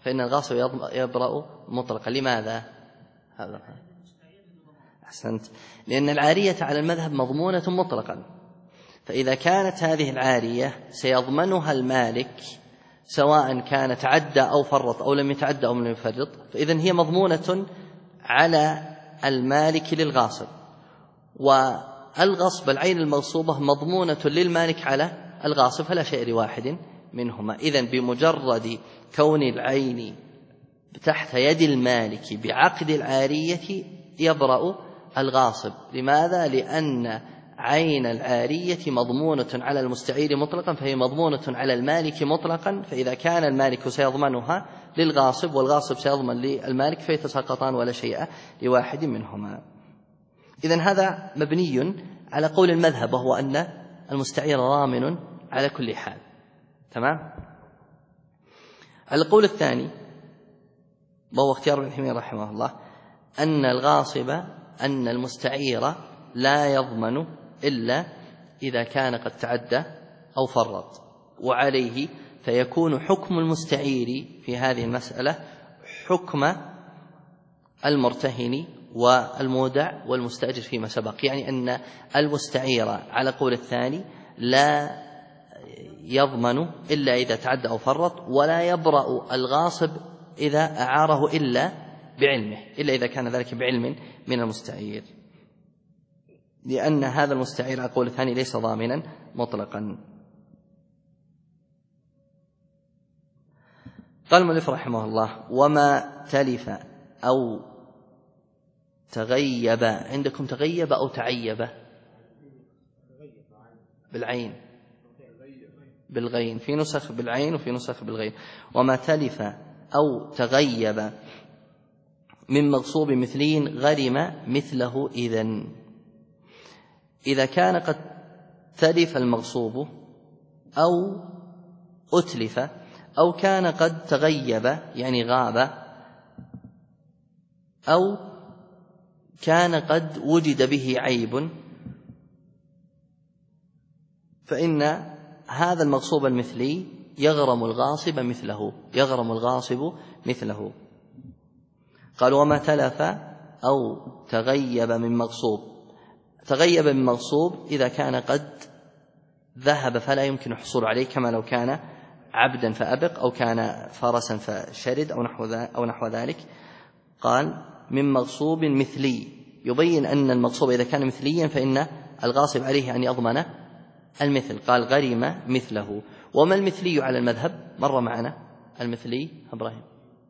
[SPEAKER 1] مطلقا. لماذا؟ هذا أحسنت، لأن العارية على المذهب مضمونة مطلقا، فإذا كانت هذه العارية سيضمنها المالك سواء كان تعدى أو فرط أو لم يتعدى أو لم يفرط، فإذن هي مضمونة على المالك للغاصب، والغصب العين المغصوبة مضمونة للمالك على الغاصب، فلا شيء لواحد منهما. إذن بمجرد كون العين تحت يد المالك بعقد العارية يبرأ الغاصب. لماذا؟ لأن عين العارية مضمونة على المستعير مطلقا، فهي مضمونة على المالك مطلقا، فإذا كان المالك سيضمنها للغاصب والغاصب سيضمن للمالك فيتساقطان ولا شيء لواحد منهما. إذن هذا مبني على قول المذهب، وهو أن المستعير ضامن على كل حال. تمام؟ القول الثاني وهو اختيار ابن تيمية رحمه الله أن المستعير لا يضمن إلا إذا كان قد تعدى أو فرط، وعليه فيكون حكم المستعير في هذه المسألة حكم المرتهن والمودع والمستأجر فيما سبق، يعني أن المستعير على قول الثاني لا يضمن إلا إذا تعدى أو فرط، ولا يبرأ الغاصب إذا أعاره إلا بعلمه، إلا إذا كان ذلك بعلم من المستعير، لأن هذا المستعير أقول الثاني ليس ضامنا مطلقا. قال المؤلف رحمه الله: وما تلف أو تغيب. عندكم تغيب أو تعيب؟ بالعين، بالغين، في نسخ بالعين وفي نسخ بالغين. وما تلف أو تغيب من مغصوب مثلي غرم مثله إذا كان قد تلف المغصوب أو أتلف، أو كان قد تغيب يعني غاب، أو كان قد وجد به عيب، فإن هذا المغصوب المثلي يغرم الغاصب مثله. قال: وما تلف أو تغيب من مغصوب. تغيب من مغصوب إذا كان قد ذهب فلا يمكن الحصول عليه، كما لو كان عبدا فأبق، أو كان فرسا فشرد، أو نحو ذلك. قال: من مغصوب مثلي، يبين أن المغصوب إذا كان مثليا فإن الغاصب عليه أن يضمن المثل. قال: غرم مثله. وما المثلي على المذهب؟ مر معنا المثلي إبراهيم.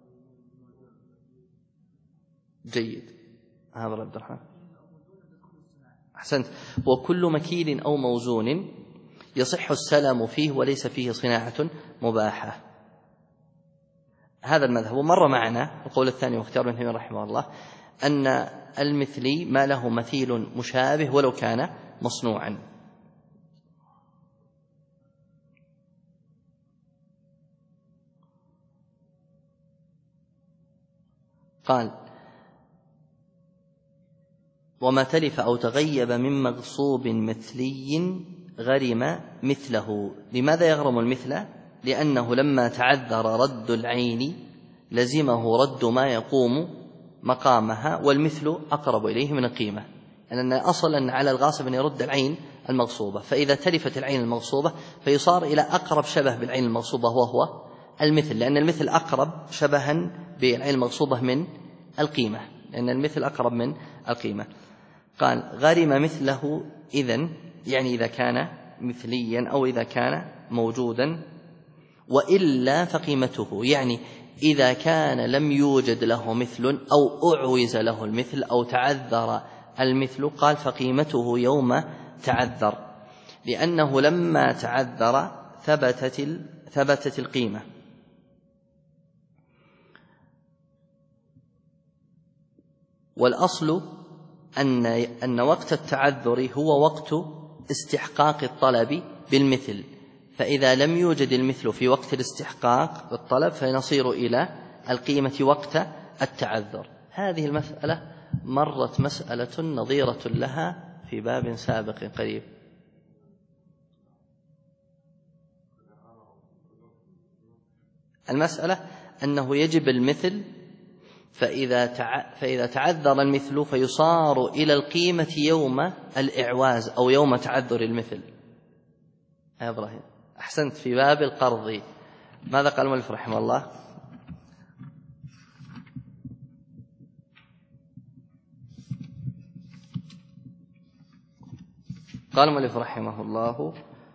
[SPEAKER 1] جيد، هذا عبد الرحمن، أحسنت. وكل مكيل أو موزون يصح السلام فيه وليس فيه صناعة مباحة. هذا المذهب. ومر معنا القول الثاني واختيار ابن تيمية رحمه الله أن المثلي ما له مثيل مشابه ولو كان مصنوعا. قال: وما تلف أو تغيب من مغصوب مثلي غرم مثله. لماذا يغرم المثل؟ لأنه لما تعذر رد العين لزمه رد ما يقوم مقامها، والمثل أقرب إليه من القيمة، لأن أصلا على الغاصب أن يرد العين المغصوبة، فإذا تلفت العين المغصوبة فيصار إلى أقرب شبه بالعين المغصوبة وهو المثل، لأن المثل أقرب شبها بالعين المغصوبة من القيمة، لأن المثل أقرب من القيمة. قال: غرم مثله إذن، يعني إذا كان مثليا أو إذا كان موجودا، وإلا فقيمته، يعني إذا كان لم يوجد له مثل أو أعوز له المثل أو تعذر المثل، قال: فقيمته يوم تعذر، لأنه لما تعذر ثبتت القيمة. والأصل أن وقت التعذر هو وقت استحقاق الطلب بالمثل، فإذا لم يوجد المثل في وقت الاستحقاق بالطلب فنصير إلى القيمة وقت التعذر. هذه المسألة مرت مسألة نظيرة لها في باب سابق قريب. المسألة أنه يجب المثل، فإذا تعذر المثل فيصار إلى القيمة يوم الإعواز أو يوم تعذر المثل. يا إبراهيم أحسنت. في باب القرض ماذا قال المؤلف رحمه الله؟ قال المؤلف رحمه الله: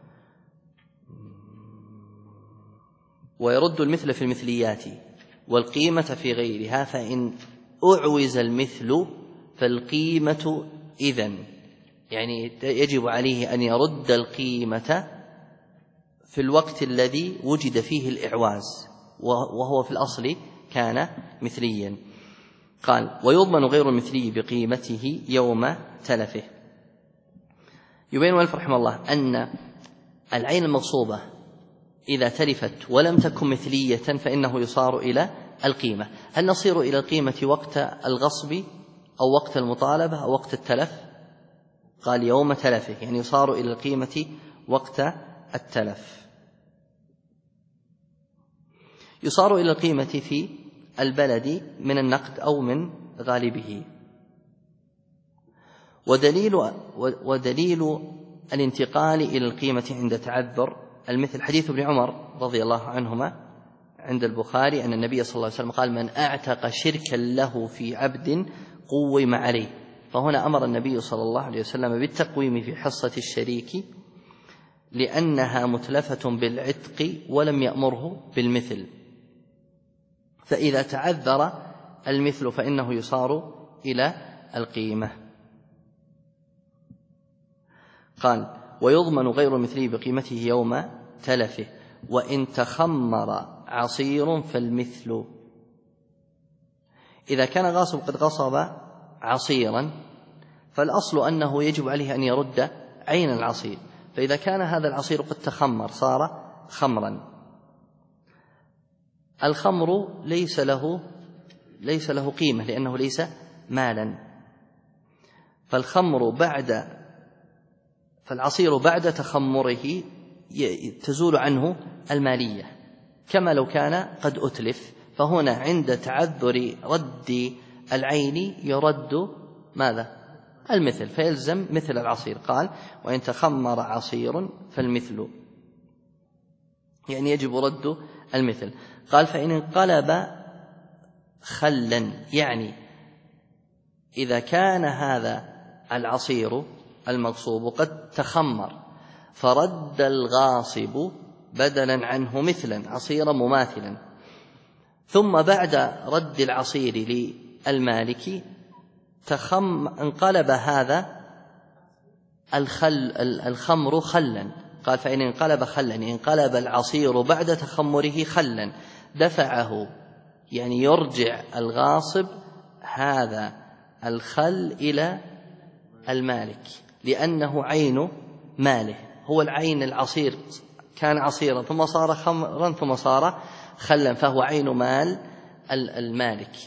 [SPEAKER 1] ويرد المثل في المثليات والقيمة في غيرها، فإن أعوز المثل فالقيمة إذن، يعني يجب عليه أن يرد القيمة في الوقت الذي وجد فيه الإعواز، وهو في الأصل كان مثليا. قال: ويضمن غير المثلي بقيمته يوم تلفه. يبين المؤلف رحمه الله أن العين المغصوبة إذا تلفت ولم تكن مثلية فإنه يصار إلى القيمة. هل نصير إلى القيمة وقت الغصب أو وقت المطالبة أو وقت التلف؟ قال: يوم تلفه، يعني يصار إلى القيمة وقت التلف. يصار إلى القيمة في البلد من النقد أو من غالبه. ودليل الانتقال إلى القيمة عند تعذر المثل حديث ابن عمر رضي الله عنهما عند البخاري أن النبي صلى الله عليه وسلم قال: من أعتق شركا له في عبد قوم عليه. فهنا أمر النبي صلى الله عليه وسلم بالتقويم في حصة الشريك لأنها متلفة بالعتق، ولم يأمره بالمثل، فإذا تعذر المثل فإنه يصار إلى القيمة. قال: ويضمن غير مثله بقيمته يوم تلفه، وإن تخمر عصير فالمثل. إذا كان غاصب قد غصب عصيرا فالأصل أنه يجب عليه أن يرد عين العصير، فإذا كان هذا العصير قد تخمر صار خمرا. الخمر ليس له قيمة لأنه ليس مالا، فالعصير بعد تخمره تزول عنه المالية كما لو كان قد أتلف، فهنا عند تعذر رد العين يرد ماذا؟ المثل، فيلزم مثل العصير. قال: وإن تخمر عصير فالمثل، يعني يجب رد المثل. قال: فإن انقلب خلا، يعني إذا كان هذا العصير المغصوب قد تخمر فرد الغاصب بدلا عنه مثلا عصيرا مماثلا، ثم بعد رد العصير للمالك انقلب هذا الخمر خلا. قال: فإن انقلب خلا، انقلب العصير بعد تخمره خلا، دفعه، يعني يرجع الغاصب هذا الخل إلى المالك لأنه عين ماله، هو العين. العصير كان عصيرا ثم صار خمرا ثم صار خلا، فهو عين مال المالك.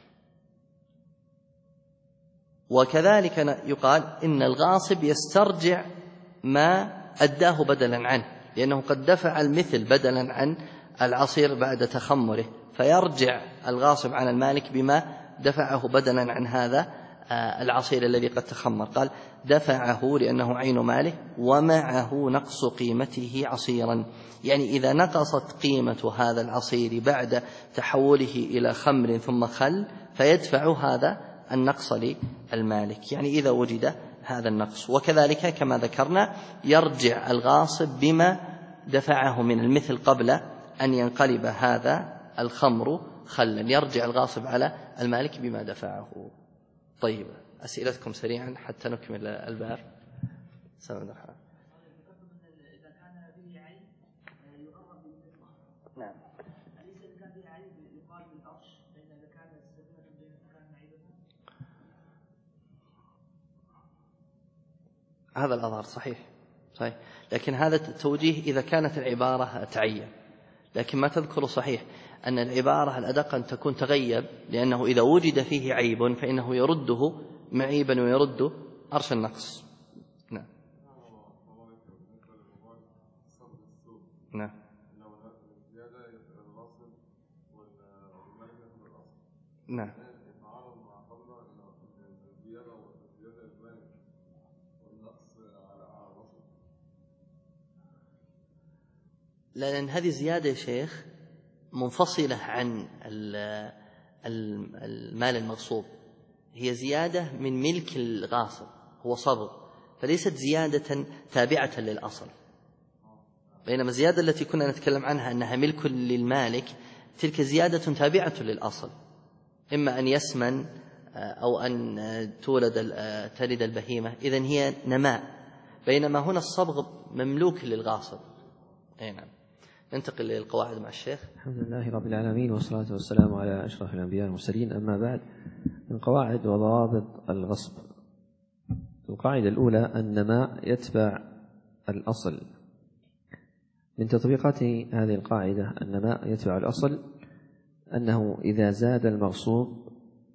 [SPEAKER 1] وكذلك يقال إن الغاصب يسترجع ما أداه بدلا عنه، لأنه قد دفع المثل بدلا عن العصير بعد تخمره، فيرجع الغاصب عن المالك بما دفعه بدلا عن هذا العصير الذي قد تخمر. قال: دفعه لأنه عين ماله ومعه نقص قيمته عصيرا، يعني إذا نقصت قيمة هذا العصير بعد تحوله إلى خمر ثم خل فيدفع هذا النقص للمالك، يعني إذا وجد هذا النقص. وكذلك كما ذكرنا يرجع الغاصب بما دفعه من المثل قبل أن ينقلب هذا الخمر خلا، يرجع الغاصب على المالك بما دفعه. طيب، أسئلتكم سريعا حتى نكمل الباب. نعم. هذا الأظهر صحيح، لكن هذا التوجيه إذا كانت العبارة تعين، لكن ما تذكر صحيح أن العبارة الأدق أن تكون تغيب، لأنه إذا وجد فيه عيب فإنه يرده معيبا ويرد أرش النقص. نعم. نعم. نعم. لأن هذه زيادة يا شيخ منفصلة عن المال المغصوب، هي زيادة من ملك الغاصب، هو صبغ، فليست زيادة تابعة للأصل. بينما الزيادة التي كنا نتكلم عنها أنها ملك للمالك تلك زيادة تابعة للأصل، إما أن يسمن أو أن تلد البهيمة، إذن هي نماء، بينما هنا الصبغ مملوك للغاصب. نعم. ننتقل للقواعد مع الشيخ.
[SPEAKER 4] الحمد لله رب العالمين، والصلاة والسلام على أشرف الأنبياء والمرسلين. أما بعد، من قواعد وضوابط الغصب: القاعدة الأولى: النماء يتبع الأصل. من تطبيقات هذه القاعدة النماء يتبع الأصل أنه إذا زاد المغصوب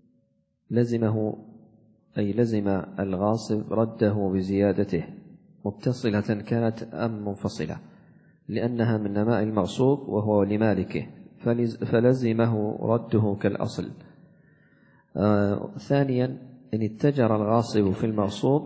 [SPEAKER 4] لزم الغاصب رده بزيادته متصلة كانت أم منفصلة، لأنها من نماء المغصوب وهو لمالكه، فلزمه رده كالأصل. ثانيا: إن اتجر الغاصب في المغصوب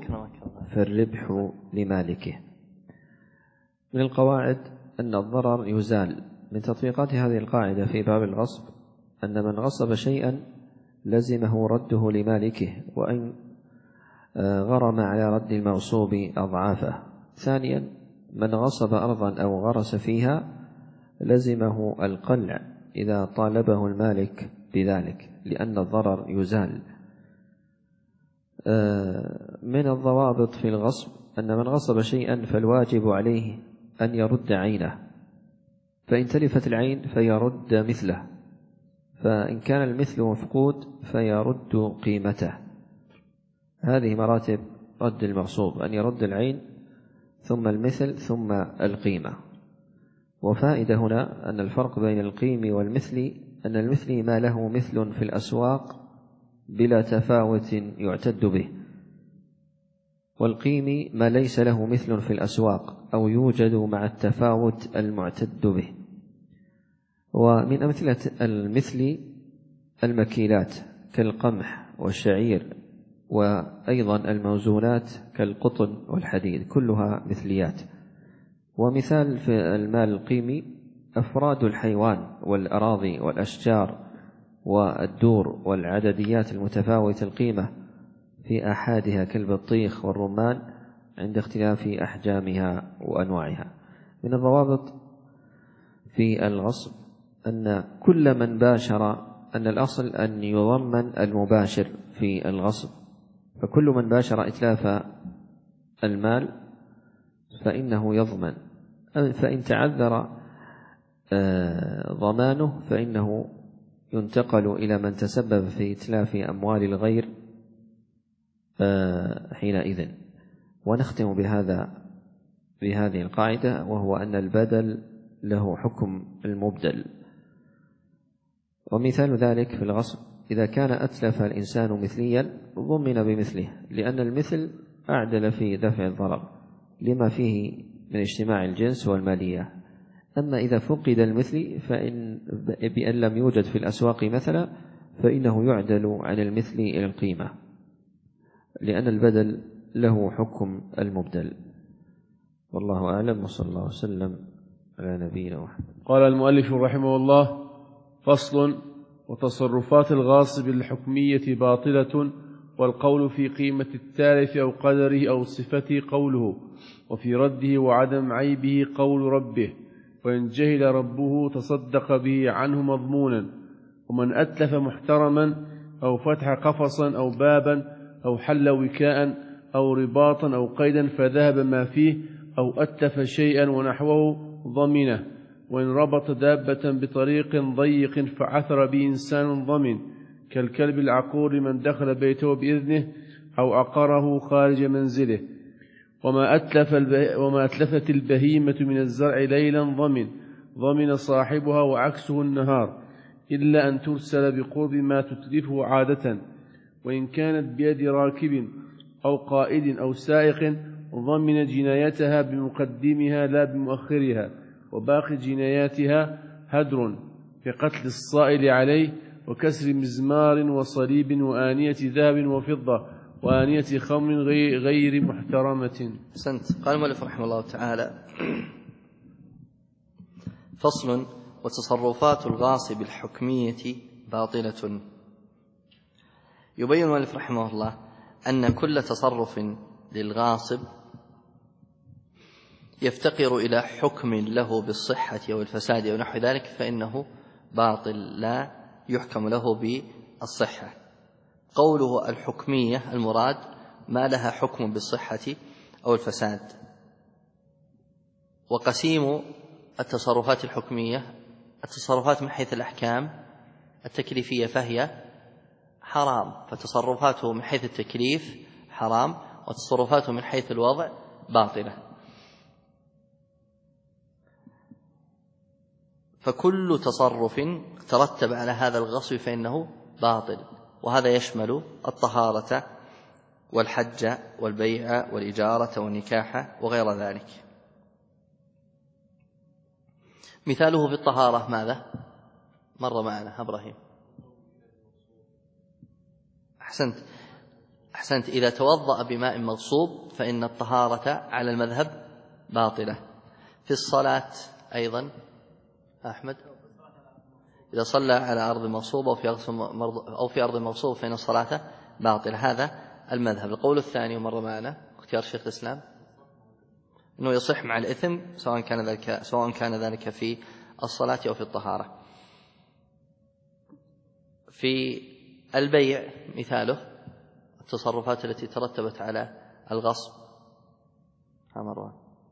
[SPEAKER 4] فالربح لمالكه. من القواعد أن الضرر يزال من تطبيقات هذه القاعدة في باب الغصب أن من غصب شيئا لزمه رده لمالكه، وأن غرم على رد المغصوب أضعافه. ثانيا، من غصب أرضا أو غرس فيها لزمه القلع إذا طالبه المالك بذلك، لأن الضرر يزال. من الضوابط في الغصب أن من غصب شيئا فالواجب عليه أن يرد عينه، فإن تلفت العين فيرد مثله، فإن كان المثل مفقود فيرد قيمته. هذه مراتب رد المغصوب، أن يرد العين ثم المثل ثم القيمة. وفائدة هنا أن الفرق بين القيم والمثل أن المثل ما له مثل في الأسواق بلا تفاوت يعتد به، والقيم ما ليس له مثل في الأسواق أو يوجد مع التفاوت المعتد به. ومن أمثلة المثل المكيلات كالقمح والشعير، وأيضا الموزونات كالقطن والحديد، كلها مثليات. ومثال في المال القيمي أفراد الحيوان والأراضي والأشجار والدور والعدديات المتفاوتة القيمة في أحادها كالبطيخ والرمان عند اختلاف أحجامها وأنواعها. من الضوابط في الغصب أن كل من باشر، أن الأصل أن يضمن المباشر في الغصب، فكل من باشر إتلاف المال فإنه يضمن، فإن تعذر ضمانه فإنه ينتقل إلى من تسبب في إتلاف أموال الغير حينئذ. ونختم بهذه القاعدة، وهو أن البدل له حكم المبدل. ومثال ذلك في الغصب إذا كان أتلف الإنسان مثليا ضمن بمثله، لأن المثل أعدل في دفع الضرر لما فيه من اجتماع الجنس والمالية. أما إذا فقد المثل بأن لم يوجد في الأسواق مثلا فإنه يعدل عن المثل إلى القيمة، لأن البدل له حكم المبدل. والله أعلم، وصلى الله وسلم على نبينا محمد.
[SPEAKER 2] قال المؤلف رحمه الله: فصل: وتصرفات الغاصب الحكمية باطلة، والقول في قيمة التالف أو قدره أو صفته قوله، وفي رده وعدم عيبه قول ربه، وإن جهل ربه تصدق به عنه مضمونا. ومن أتلف محترما أو فتح قفصا أو بابا أو حل وكاء أو رباطا أو قيدا فذهب ما فيه، أو أتلف شيئا ونحوه ضمنه. وإن ربط دابة بطريق ضيق فعثر به إنسان ضمن، كالكلب العقور من دخل بيته بإذنه أو عقره خارج منزله. وما أتلفت البهيمة من الزرع ليلا ضمن صاحبها، وعكسه النهار، إلا أن ترسل بقرب ما تتلفه عادة. وإن كانت بيد راكب أو قائد أو سائق ضمن جنايتها بمقدمها لا بمؤخرها، وباقي جناياتها هدر كقتل الصائل عليه وكسر مزمار وصليب وآنية ذهب وفضة وآنية خمر غير محترمة.
[SPEAKER 1] أحسنت. قال المؤلف رحمه الله تعالى: فصل: وتصرفات الغاصب الحكمية باطلة. يبين المؤلف رحمه الله أن كل تصرف للغاصب يفتقر إلى حكم له بالصحة أو الفساد أو نحو ذلك فإنه باطل لا يحكم له بالصحة. قوله الحكمية المراد ما لها حكم بالصحة أو الفساد. وقسيم التصرفات الحكمية التصرفات من حيث الأحكام التكليفية فهي حرام، فتصرفاته من حيث التكليف حرام، وتصرفاته من حيث الوضع باطلة. فكل تصرف ترتب على هذا الغصب فإنه باطل، وهذا يشمل الطهارة والحج والبيع والإجارة والنكاح وغير ذلك. مثاله في الطهارة ماذا؟ مر معنا إبراهيم. أحسنت. إذا توضأ بماء مغصوب فإن الطهارة على المذهب باطلة. في الصلاة أيضا أحمد إذا صلى على أرض مغصوبة أو في أرض مغصوبة فإن الصلاة باطلة. هذا المذهب. القول الثاني ومر معنا اختيار شيخ الإسلام أنه يصح مع الإثم سواء كان ذلك في الصلاة أو في الطهارة. في البيع مثاله التصرفات التي ترتبت على الغصب. مروان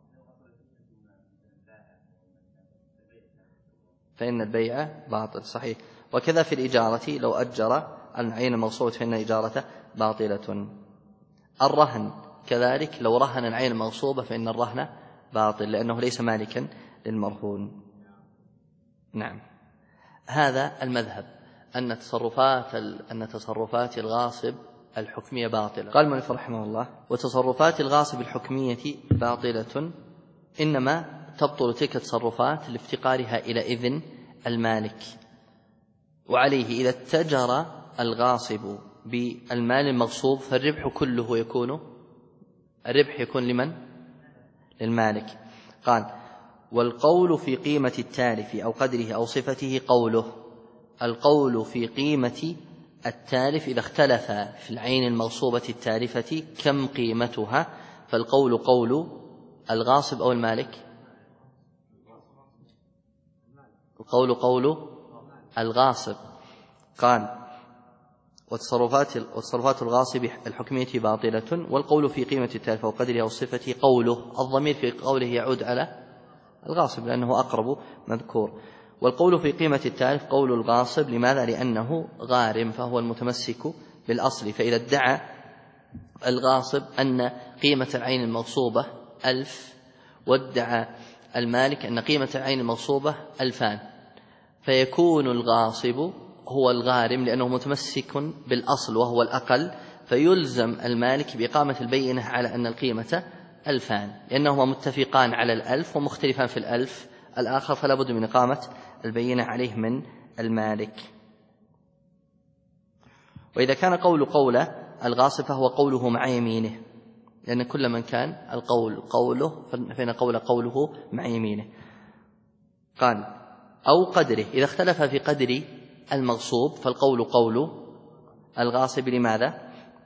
[SPEAKER 1] فإن البيع باطل صحيح. وكذا في الإجارة لو أجر العين المغصوبة فإن إجارته باطلة. الرهن كذلك لو رهن العين المغصوبة فإن الرهن باطل لأنه ليس مالكا للمرهون. نعم. هذا المذهب أن تصرفات الغاصب الحكمية باطلة. قال المؤلف رحمه الله: وتصرفات الغاصب الحكمية باطلة إنما تبطل تلك التصرفات لافتقارها إلى إذن المالك. وعليه إذا اتجر الغاصب بالمال المغصوب فالربح كله يكون لمن؟ للمالك. قال: والقول في قيمة التالف أو قدره أو صفته قوله. القول في قيمة التالف إذا اختلف في العين المغصوبة التالفة كم قيمتها فالقول قول الغاصب أو المالك. القول قول الغاصب. قال: وتصرفات الغاصب الحكمية باطلة. والقول في قيمة التالف أو قدره أو صفته قوله. الضمير في قوله يعود على الغاصب لأنه أقرب مذكور. والقول في قيمة التالف قول الغاصب. لماذا؟ لأنه غارم فهو المتمسك بالأصل. فإذا ادعى الغاصب أن قيمة العين المغصوبة 1000 وادعى المالك أن قيمة العين المغصوبة 2000 فيكون الغاصب هو الغارم لأنه متمسك بالأصل وهو الأقل، فيلزم المالك بإقامة البينة على أن القيمة 2000 لأنهما متفقان على 1000 ومختلفان في 1000 الآخر، فلا بد من إقامة البينة عليه من المالك. وإذا كان قول الغاصب فهو قوله مع يمينه لأن كل من كان القول قوله فإن قوله مع يمينه. قال: أو قدره إذا اختلف في قدر المغصوب فالقول قول الغاصب. لماذا؟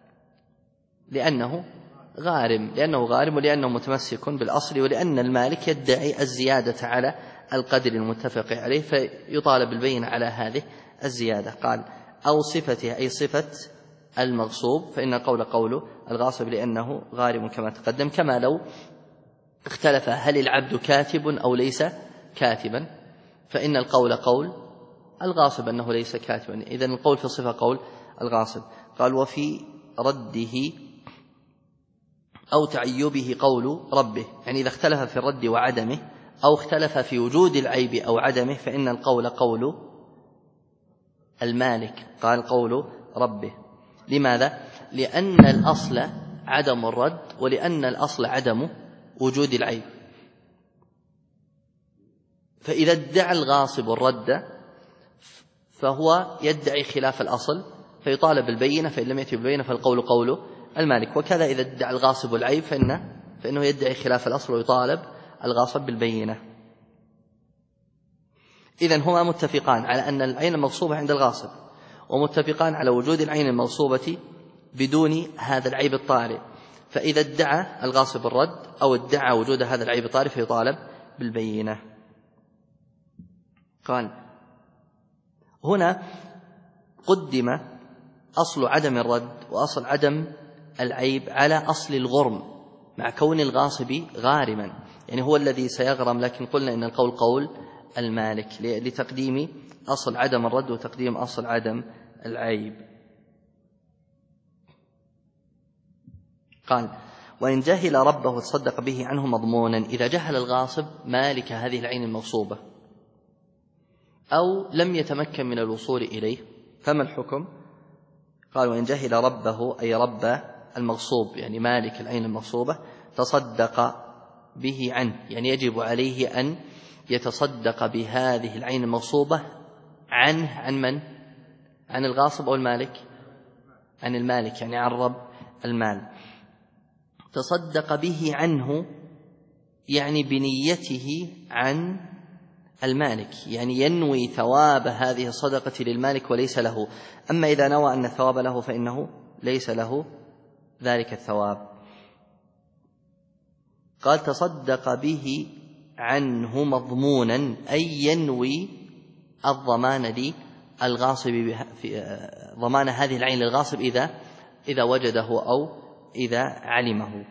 [SPEAKER 1] لأنه غارم ولأنه متمسك بالأصل ولأن المالك يدعي الزيادة على القدر المتفق عليه فيطالب بالبينة على هذه الزيادة. قال: أو صفته أي صفة المغصوب فإن القول قول الغاصب لأنه غارم كما تقدم. كما لو اختلف هل العبد كاتب أو ليس كاتبا فإن القول قول الغاصب أنه ليس كاتبا. إذن القول في الصفة قول الغاصب. قال: وفي رده أو تعيبه قول ربه، يعني إذا اختلف في الرد وعدمه أو اختلف في وجود العيب أو عدمه فإن القول قول المالك. قال: قول ربه. لماذا؟ لأن الأصل عدم الرد ولأن الأصل عدم وجود العيب. فإذا ادعى الغاصب الرد فهو يدعي خلاف الأصل فيطالب بالبينة، فإن لم يأتي بالبينة فالقول قول المالك. وكذا إذا ادعى الغاصب العيب فإنه يدعي خلاف الأصل ويطالب الغاصب بالبينة. إذن هما متفقان على أن العين المغصوبة عند الغاصب ومتفقان على وجود العين المغصوبة بدون هذا العيب الطارئ، فإذا ادعى الغاصب الرد أو ادعى وجود هذا العيب الطارئ فيطالب بالبينة. قال: هنا قدم أصل عدم الرد وأصل عدم العيب على أصل الغرم مع كون الغاصب غارما، يعني هو الذي سيغرم، لكن قلنا إن القول قول المالك لتقديم أصل عدم الرد وتقديم أصل عدم العيب. قال: وإن جهل ربه تصدق به عنه مضمونا. إذا جهل الغاصب مالك هذه العين المغصوبة أو لم يتمكن من الوصول إليه فما الحكم؟ قال: وإن جهل ربه أي رب المغصوب يعني مالك العين المغصوبة تصدق به عنه، يعني يجب عليه أن يتصدق بهذه العين المغصوبة عنه. عن من؟ عن الغاصب أو المالك؟ عن المالك، يعني عن رب المال. تصدق به عنه يعني بنيته عن المالك، يعني ينوي ثواب هذه الصدقة للمالك وليس له. أما إذا نوى أن الثواب له فإنه ليس له ذلك الثواب. قال تصدق به عنه مضمونا، أي ينوي الضمان للغاصب ضمان هذه العين للغاصب إذا وجده أو إذا علمه.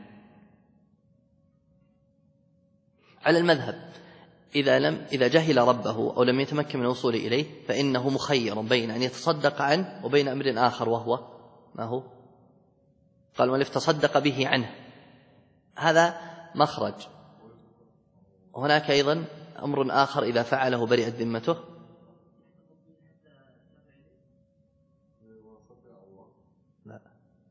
[SPEAKER 1] على المذهب إذا جهل ربه أو لم يتمكن من الوصول إليه فإنه مخير بين أن يتصدق عنه وبين أمر آخر، وهو ما هو؟ قال ولف تصدق به عنه، هذا مخرج. هناك أيضا أمر آخر إذا فعله برئت ذمته، لا،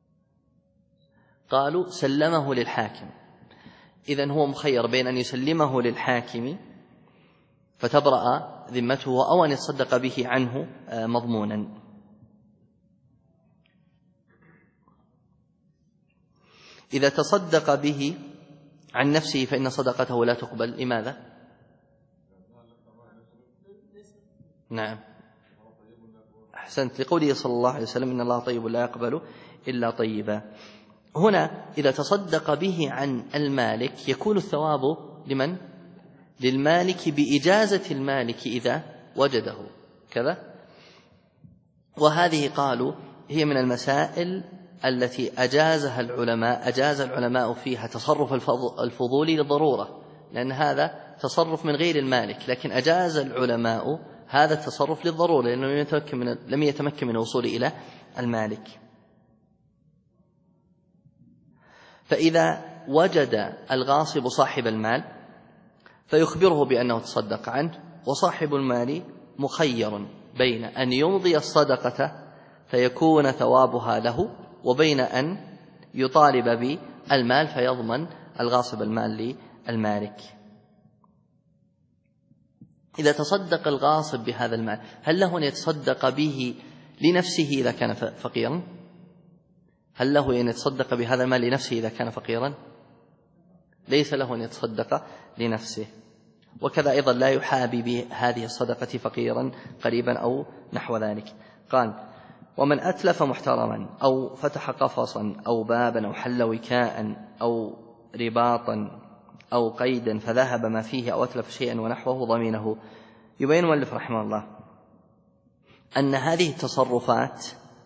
[SPEAKER 1] قالوا سلمه للحاكم، إذن هو مخير بين أن يسلمه للحاكم فتبرأ ذمته أو أن يتصدق به عنه مضمونا. إذا تصدق به عن نفسه فإن صدقته لا تقبل. لماذا؟ نعم، أحسنت، لقوله صلى الله عليه وسلم إن الله طيب لا يقبل إلا طيبا. هنا إذا تصدق به عن المالك يكون الثواب لمن؟ للمالك بإجازة المالك إذا وجده كذا. وهذه قالوا هي من المسائل التي أجاز العلماء فيها تصرف الفضول للضرورة، لأن هذا تصرف من غير المالك، لكن أجاز العلماء هذا التصرف للضرورة لأنه لم يتمكن من الوصول إلى المالك. فإذا وجد الغاصب صاحب المال فيخبره بأنه تصدق عنه، وصاحب المال مخير بين أن يمضي الصدقة فيكون ثوابها له وبين أن يطالب بالمال فيضمن الغاصب المال للمالك. إذا تصدق الغاصب بهذا المال هل له أن يتصدق به لنفسه إذا كان فقيرا؟ هل له أن يتصدق بهذا المال لنفسه إذا كان فقيرا؟ ليس له أن يتصدق لنفسه. وكذا أيضا لا يحابي بهذه الصدقة فقيرا قريبا أو نحو ذلك. قال ومن أتلف محترما أو فتح قفصا أو بابا أو حل وكاء أو رباطا أو قيدا فذهب ما فيه أو أتلف شيئا ونحوه ضمينه. يبين المؤلف رحمه الله أن هذه التصرفات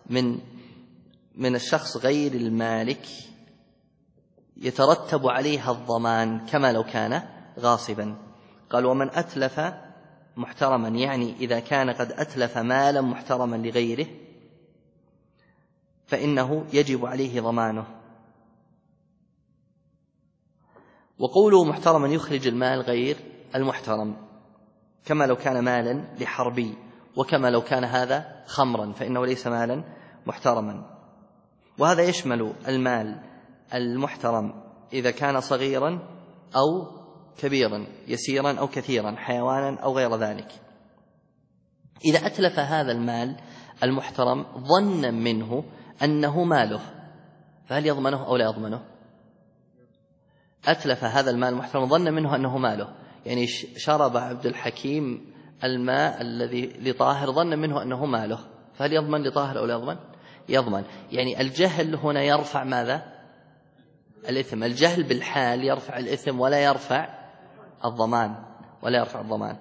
[SPEAKER 1] من الشخص غير المالك يترتب عليها الضمان كما لو كان غاصبا. قال ومن أتلف محترما، يعني إذا كان قد أتلف مالا محترما لغيره فإنه يجب عليه ضمانه. وقوله محترما يخرج المال غير المحترم، كما لو كان مالا لحربي، وكما لو كان هذا خمرا فإنه ليس مالا محترما. وهذا يشمل المال المحترم إذا كان صغيرا أو كبيرا، يسيرا أو كثيرا، حيوانا أو غير ذلك. إذا أتلف هذا المال المحترم ظنا منه أنه ماله فهل يضمنه أو لا يضمنه؟ أتلف هذا المال المحترم ظنا منه أنه ماله، يعني شرب عبد الحكيم الماء الذي لطاهر ظنا منه أنه ماله، فهل يضمن لطاهر أو لا يضمن؟ يضمن. يعني الجهل هنا يرفع ماذا؟ الإثم. الجهل بالحال يرفع الإثم ولا يرفع الضمان.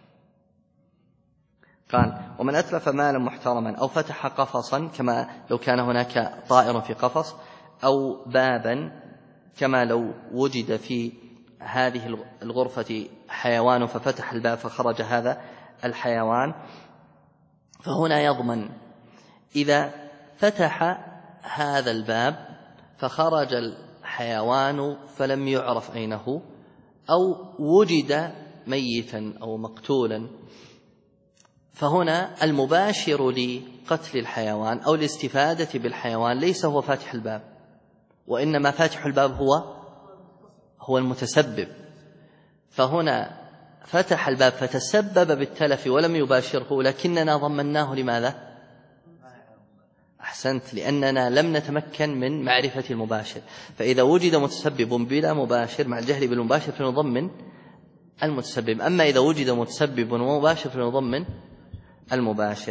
[SPEAKER 1] قال ومن أتلف مالا محترما أو فتح قفصا كما لو كان هناك طائر في قفص، أو بابا كما لو وجد في هذه الغرفة حيوان ففتح الباب فخرج هذا الحيوان، فهنا يضمن. إذا فتح هذا الباب فخرج الحيوان فلم يعرف أين هو، أو وجد ميتا أو مقتولا، فهنا المباشر لقتل الحيوان أو الاستفادة بالحيوان ليس هو فاتح الباب، وإنما فاتح الباب هو المتسبب. فهنا فتح الباب فتسبب بالتلف ولم يباشره، لكننا ضمناه لماذا؟ أحسنت، لأننا لم نتمكن من معرفة المباشر. فإذا وجد متسبب بلا مباشر مع الجهل بالمباشر فنضمن المتسبب. أما إذا وجد متسبب ومباشر فنضمن المباشر.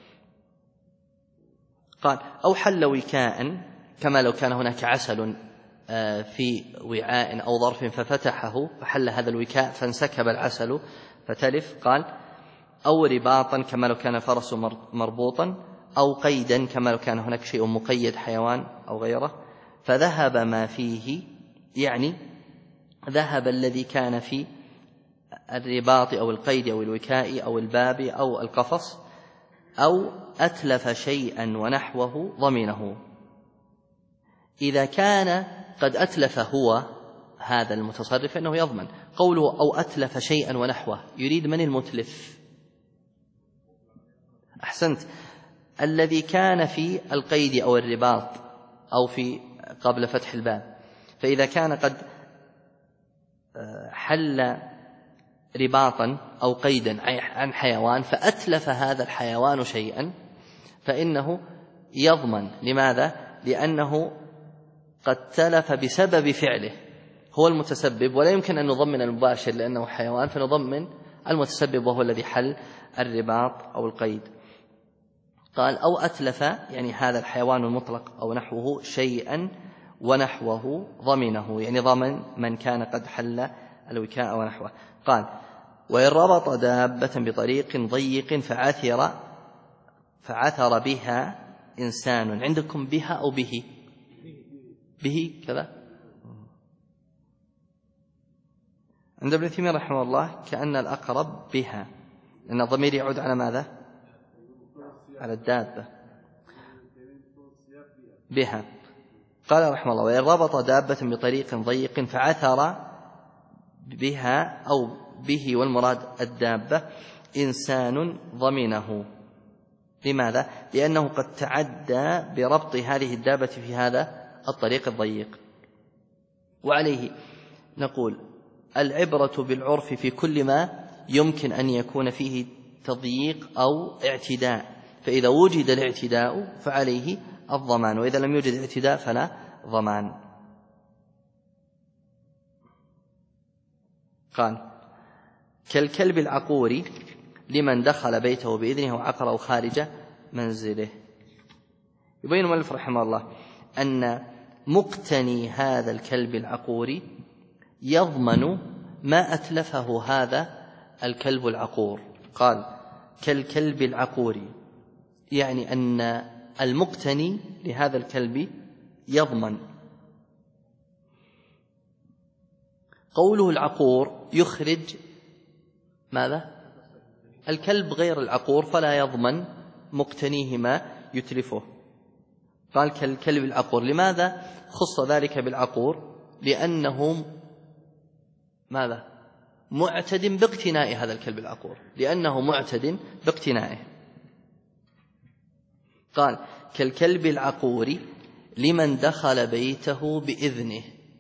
[SPEAKER 1] قال أو حل وكاء كما لو كان هناك عسل في وعاء أو ظرف ففتحه فحل هذا الوكاء فانسكب العسل فتلف. قال أو رباطا كما لو كان الفرس مربوطا، أو قيدا كما لو كان هناك شيء مقيد حيوان أو غيره، فذهب ما فيه، يعني ذهب الذي كان في الرباط أو القيد أو الوكاء أو الباب أو القفص، أو أتلف شيئا ونحوه ضمنه. إذا كان قد أتلف هو هذا المتصرف فإنه يضمن. قوله أو أتلف شيئا ونحوه يريد من المتلف؟ أحسنت، الذي كان في القيد أو الرباط أو في قبل فتح الباب. فإذا كان قد حل رباطا أو قيدا عن حيوان فأتلف هذا الحيوان شيئا فإنه يضمن. لماذا؟ لأنه قد تلف بسبب فعله، هو المتسبب، ولا يمكن أن نضمن المباشر لأنه حيوان، فنضمن المتسبب وهو الذي حل الرباط أو القيد. قال أو أتلف يعني هذا الحيوان المطلق أو نحوه شيئا ونحوه ضمنه، يعني ضمن من كان قد حل الوكاء ونحوه. قال وإن ربط دابة بطريق ضيق فعثر بها إنسان. عندكم بها أو به؟ به كذا. عند ابن تيمية رحمه الله كأن الأقرب بها، لأن الضمير يعود على ماذا؟ على الدابة. بها. قال رحمه الله وإن ربط دابة بطريق ضيق فعثر بها أو به والمراد الدابة إنسان ضمنه. لماذا؟ لأنه قد تعدى بربط هذه الدابة في هذا الطريق الضيق. وعليه نقول العبرة بالعرف في كل ما يمكن أن يكون فيه تضييق أو اعتداء، فإذا وجد الاعتداء فعليه الضمان، وإذا لم يوجد اعتداء فلا ضمان. قال كالكلب العقور لمن دخل بيته بإذنه وعقره خارج منزله. يبين المؤلف رحمه الله أن مقتني هذا الكلب العقور يضمن ما أتلفه هذا الكلب العقور. قال كالكلب العقور، يعني أن المقتني لهذا الكلب يضمن. قوله العقور يخرج ماذا؟ الكلب غير العقور، فلا يضمن مقتنيه ما يتلفه. قال كالكلب العقور. لماذا خص ذلك بالعقور؟ لأنه ماذا؟ معتد باقتناء هذا الكلب العقور، لأنه معتد باقتنائه. قال كالكلب العقور لمن دخل بيته بإذنه.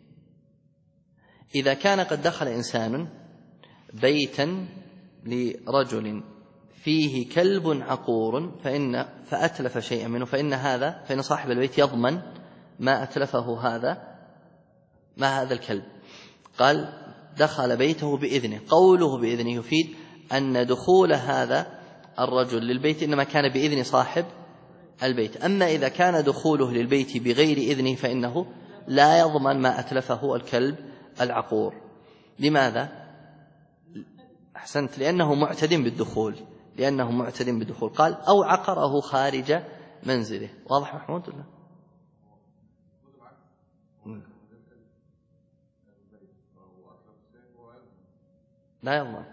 [SPEAKER 1] إذا كان قد دخل إنسان بيتا لرجل فيه كلب عقور فأتلف شيئا منه فإن صاحب البيت يضمن ما أتلفه هذا الكلب. قال دخل بيته بإذنه. قوله بإذنه يفيد أن دخول هذا الرجل للبيت إنما كان بإذن صاحب البيت. أما إذا كان دخوله للبيت بغير إذنه فإنه لا يضمن ما أتلفه الكلب العقور. لماذا؟ أحسنت، لأنه معتد بالدخول. قال أو عقره خارج منزله. واضح محمود ولا؟ لا يضمن.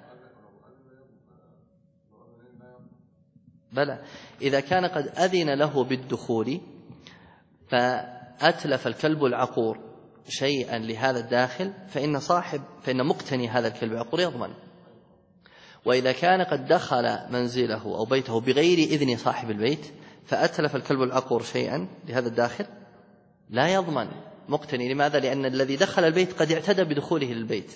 [SPEAKER 1] بلى، إذا كان قد أذن له بالدخول فأتلف الكلب العقور شيئا لهذا الداخل فإن مقتني هذا الكلب العقور يضمن. وإذا كان قد دخل منزله أو بيته بغير إذن صاحب البيت فأتلف الكلب العقور شيئا لهذا الداخل لا يضمن مقتني. لماذا؟ لأن الذي دخل البيت قد اعتدى بدخوله للبيت،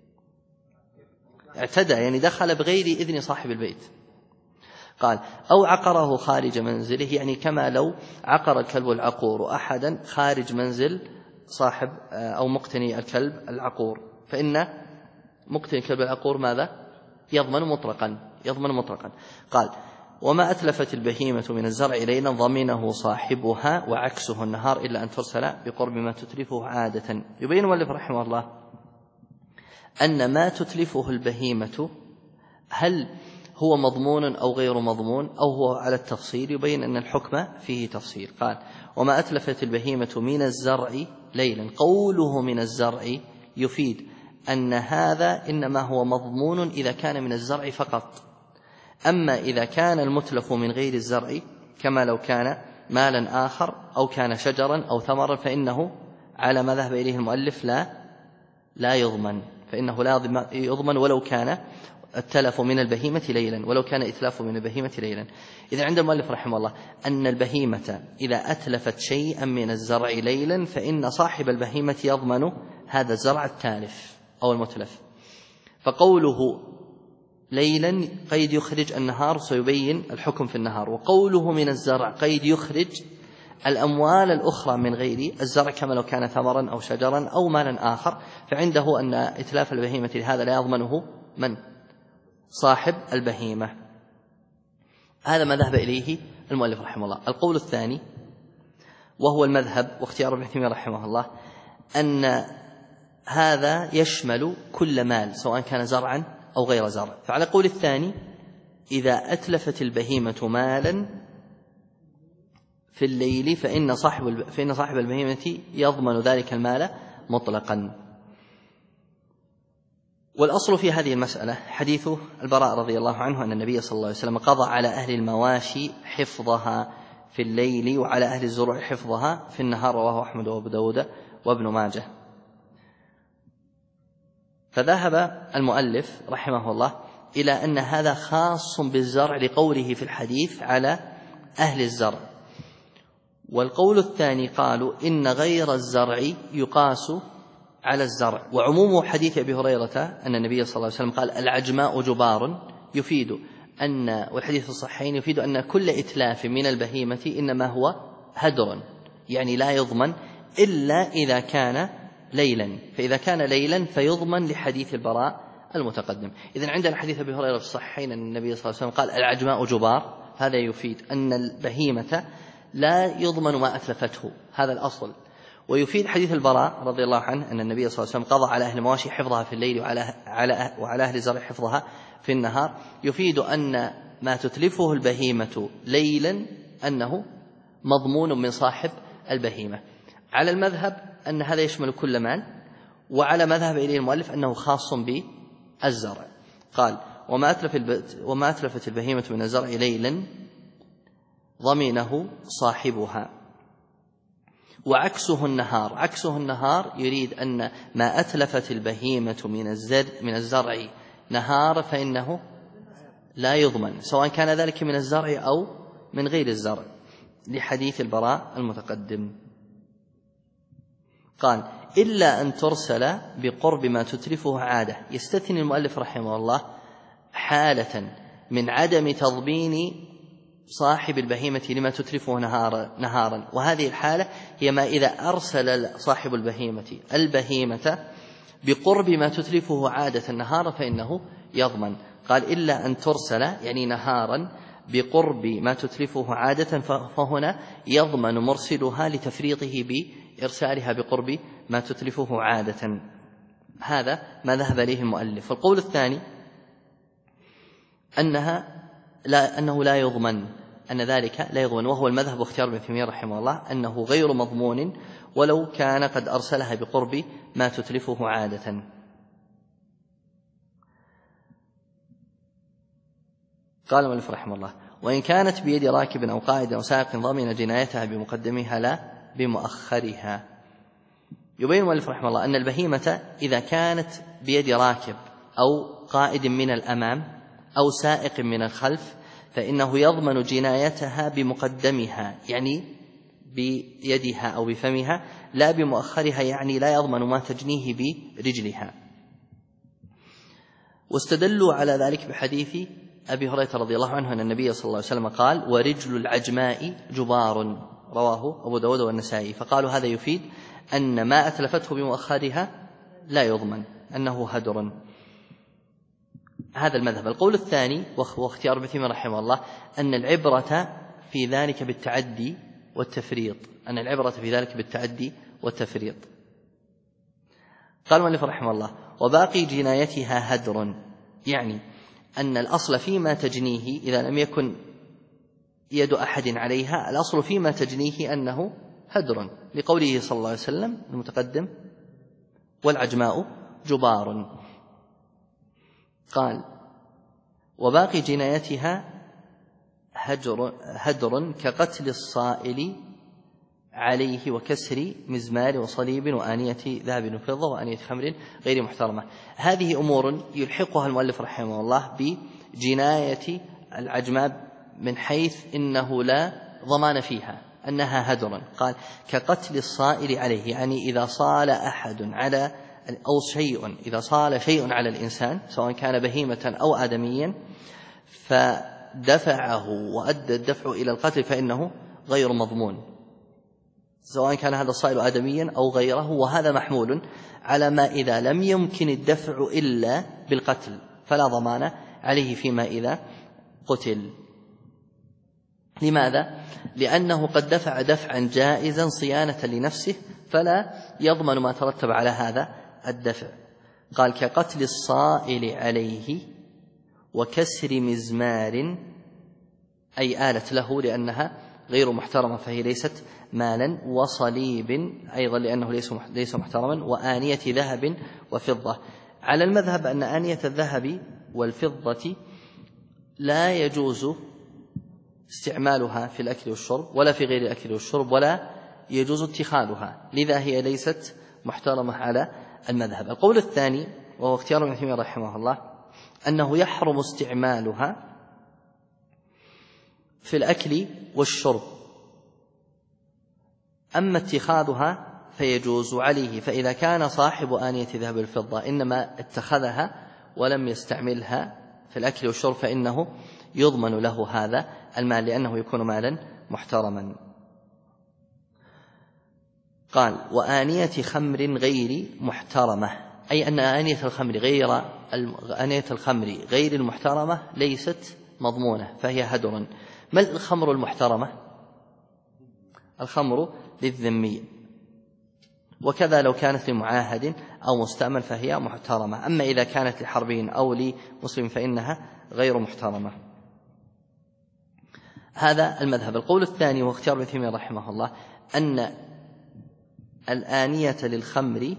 [SPEAKER 1] اعتدى يعني دخل بغير إذن صاحب البيت. قال أو عقره خارج منزله، يعني كما لو عقر الكلب العقور أحدا خارج منزل صاحب أو مقتني الكلب العقور فإن مقتن كلب العقور ماذا؟ يضمن مطلقا. قال: وما أتلفت البهيمة من الزرع ليلا ضمنه صاحبها وعكسه النهار إلا أن ترسل بقرب ما تتلفه عادة. يبين المؤلف رحمه الله أن ما تتلفه البهيمة هل هو مضمون أو غير مضمون أو هو على التفصيل. يبين أن الحكم فيه تفصيل. قال: وما أتلفت البهيمة من الزرع ليلا، قوله من الزرع يفيد أن هذا إنما هو مضمون إذا كان من الزرع فقط. أما إذا كان المتلف من غير الزرع كما لو كان مالا آخر أو كان شجرا أو ثمرا فإنه على ما ذهب إليه المؤلف لا يضمن، فإنه لا يضمن ولو كان التلف من البهيمة ليلا، ولو كان إتلاف من البهيمة ليلا. إذا عند المؤلف رحمه الله أن البهيمة إذا أتلفت شيئا من الزرع ليلا فإن صاحب البهيمة يضمن هذا الزرع التالف أو المتلف. فقوله ليلا قيد يخرج النهار سيبين الحكم في النهار، وقوله من الزرع قيد يخرج الأموال الأخرى من غير الزرع كما لو كان ثمرا أو شجرا أو مالا آخر، فعنده أن إتلاف البهيمة لهذا لا يضمنه من؟ صاحب البهيمة. هذا ما ذهب إليه المؤلف رحمه الله. القول الثاني وهو المذهب واختيار ابن تيمية رحمه الله أن هذا يشمل كل مال سواء كان زرعا أو غير زرع. فعلى قول الثاني إذا أتلفت البهيمة مالا في الليل فإن صاحب البهيمة يضمن ذلك المال مطلقا. والأصل في هذه المسألة حديث البراء رضي الله عنه أن النبي صلى الله عليه وسلم قضى على أهل المواشي حفظها في الليل وعلى أهل الزروع حفظها في النهار، رواه أحمد وأبو داود وابن ماجه. فذهب المؤلف رحمه الله إلى أن هذا خاص بالزرع لقوله في الحديث على أهل الزرع. والقول الثاني قالوا إن غير الزرع يقاس على الزرع. وعموم حديث أبي هريرة أن النبي صلى الله عليه وسلم قال العجماء جبار يفيد أن، والحديث الصحيحين يفيد أن كل إتلاف من البهيمة إنما هو هدر، يعني لا يضمن إلا إذا كان ليلا، فإذا كان ليلا فيضمن لحديث البراء المتقدم. إذن عندنا حديث أبي هريرة في الصحيحين أن النبي صلى الله عليه وسلم قال العجماء جبار، هذا يفيد أن البهيمة لا يضمن ما أتلفته، هذا الأصل. ويفيد حديث البراء رضي الله عنه أن النبي صلى الله عليه وسلم قضى على أهل المواشي حفظها في الليل وعلى أهل الزرع حفظها في النهار، يفيد أن ما تتلفه البهيمة ليلا أنه مضمون من صاحب البهيمة. على المذهب أن هذا يشمل كل مال، وعلى مذهب إليه المؤلف أنه خاص بالزرع. قال وما أتلفت البهيمة من الزرع ليلا ضمنه صاحبها وعكسه النهار. عكسه النهار يريد أن ما أتلفت البهيمة من الزرع نهار فإنه لا يضمن سواء كان ذلك من الزرع أو من غير الزرع، لحديث البراء المتقدم. قال إلا أن ترسل بقرب ما تتلفه عادة. يستثني المؤلف رحمه الله حالة من عدم تضمين صاحب البهيمة لما تتلفه نهارا، وهذه الحالة هي ما إذا أرسل صاحب البهيمة بقرب ما تتلفه عادة نهارا فإنه يضمن. قال إلا أن ترسل يعني نهارا بقرب ما تتلفه عادة، فهنا يضمن مرسلها لتفريطه بإرسالها بقرب ما تتلفه عادة. هذا ما ذهب إليه المؤلف. والقول الثاني أنه لا يضمن، أن ذلك لا يضمن، وهو المذهب واختيار ابن تيمية رحمه الله أنه غير مضمون ولو كان قد أرسلها بقرب ما تتلفه عادة. قال المؤلف رحمه الله وإن كانت بيد راكب أو قائد أو سائق ضمن جنايتها بمقدمها لا بمؤخرها. يبين المؤلف رحمه الله أن البهيمة إذا كانت بيد راكب أو قائد من الأمام أو سائق من الخلف فإنه يضمن جنايتها بمقدمها، يعني بيدها أو بفمها، لا بمؤخرها، يعني لا يضمن ما تجنيه برجلها. واستدلوا على ذلك بحديث أبي هريرة رضي الله عنه أن النبي صلى الله عليه وسلم قال ورجل العجماء جبار، رواه أبو داود والنسائي. فقالوا هذا يفيد أن ما أتلفته بمؤخرها لا يضمن، أنه هدر. هذا المذهب. القول الثاني واختيار ابن تيمية رحمه الله أن العبرة في ذلك بالتعدي والتفريط، أن العبرة في ذلك بالتعدي والتفريط. قال المؤلف رحمه الله: وباقي جنايتها هدر، يعني أن الأصل فيما تجنيه إذا لم يكن يد أحد عليها، الأصل فيما تجنيه أنه هدر، لقوله صلى الله عليه وسلم المتقدم: والعجماء جبار. قال: وباقي جنايتها هدر كقتل الصائل عليه وكسر مزمار وصليب وآنية ذهب وفضة وآنية خمر غير محترمة. هذه أمور يلحقها المؤلف رحمه الله بجناية العجماء من حيث إنه لا ضمان فيها، أنها هدر. قال: كقتل الصائل عليه، يعني إذا صال أحد على أو شيء، إذا صال شيء على الإنسان سواء كان بهيمة أو آدميا فدفعه وأدى الدفع إلى القتل فإنه غير مضمون، سواء كان هذا الصائل آدميا أو غيره، وهذا محمول على ما إذا لم يمكن الدفع إلا بالقتل فلا ضمان عليه فيما إذا قتل. لماذا؟ لأنه قد دفع دفعا جائزا صيانة لنفسه فلا يضمن ما ترتب على هذا الدفع. قال: كقتل الصائل عليه وكسر مزمار، أي آلة له لأنها غير محترمة فهي ليست مالا، وصليب أيضا لأنه ليس محترما، وآنية ذهب وفضة. على المذهب أن آنية الذهب والفضة لا يجوز استعمالها في الأكل والشرب ولا في غير الأكل والشرب، ولا يجوز اتخاذها، لذا هي ليست محترمة على المذهب. القول الثاني وهو اختيار ابن تيمية رحمه الله أنه يحرم استعمالها في الأكل والشرب، أما اتخاذها فيجوز عليه، فإذا كان صاحب آنية ذهب الفضة إنما اتخذها ولم يستعملها في الأكل والشرب فإنه يضمن له هذا المال لأنه يكون مالا محترما. قال: وآنية خمر غير محترمة، أي أن آنية الخمر غير المحترمة ليست مضمونة فهي هدر. ما الخمر المحترمة؟ الخمر للذمي، وكذا لو كانت لمعاهد أو مستأمن فهي محترمة، أما إذا كانت لحربين أو لمسلم فإنها غير محترمة. هذا المذهب. القول الثاني واختيار ابن تيمية رحمه الله أن الآنية للخمر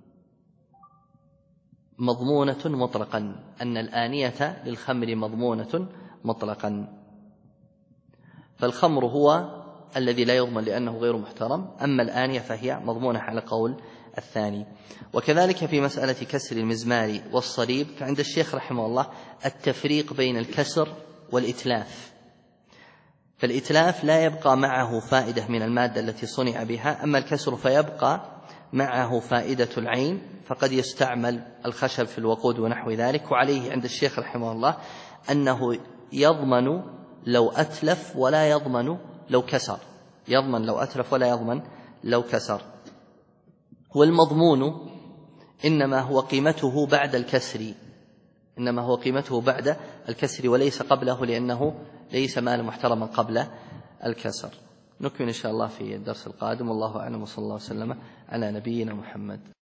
[SPEAKER 1] مضمونة مطلقا، أن الآنية للخمر مضمونة مطلقا، فالخمر هو الذي لا يضمن لأنه غير محترم، أما الآنية فهي مضمونة على قول الثاني. وكذلك في مسألة كسر المزمار والصليب فعند الشيخ رحمه الله التفريق بين الكسر والإتلاف، فالإتلاف لا يبقى معه فائدة من المادة التي صنع بها، أما الكسر فيبقى معه فائدة العين، فقد يستعمل الخشب في الوقود ونحو ذلك. وعليه عند الشيخ رحمه الله أنه يضمن لو أتلف ولا يضمن لو كسر، يضمن لو أتلف ولا يضمن لو كسر. والمضمون إنما هو قيمته بعد الكسر، إنما هو قيمته بعد الكسر وليس قبله، لأنه ليس مال محترما قبل الكسر. نكمل إن شاء الله في الدرس القادم، والله أعلم، وصلى الله وسلم على نبينا محمد.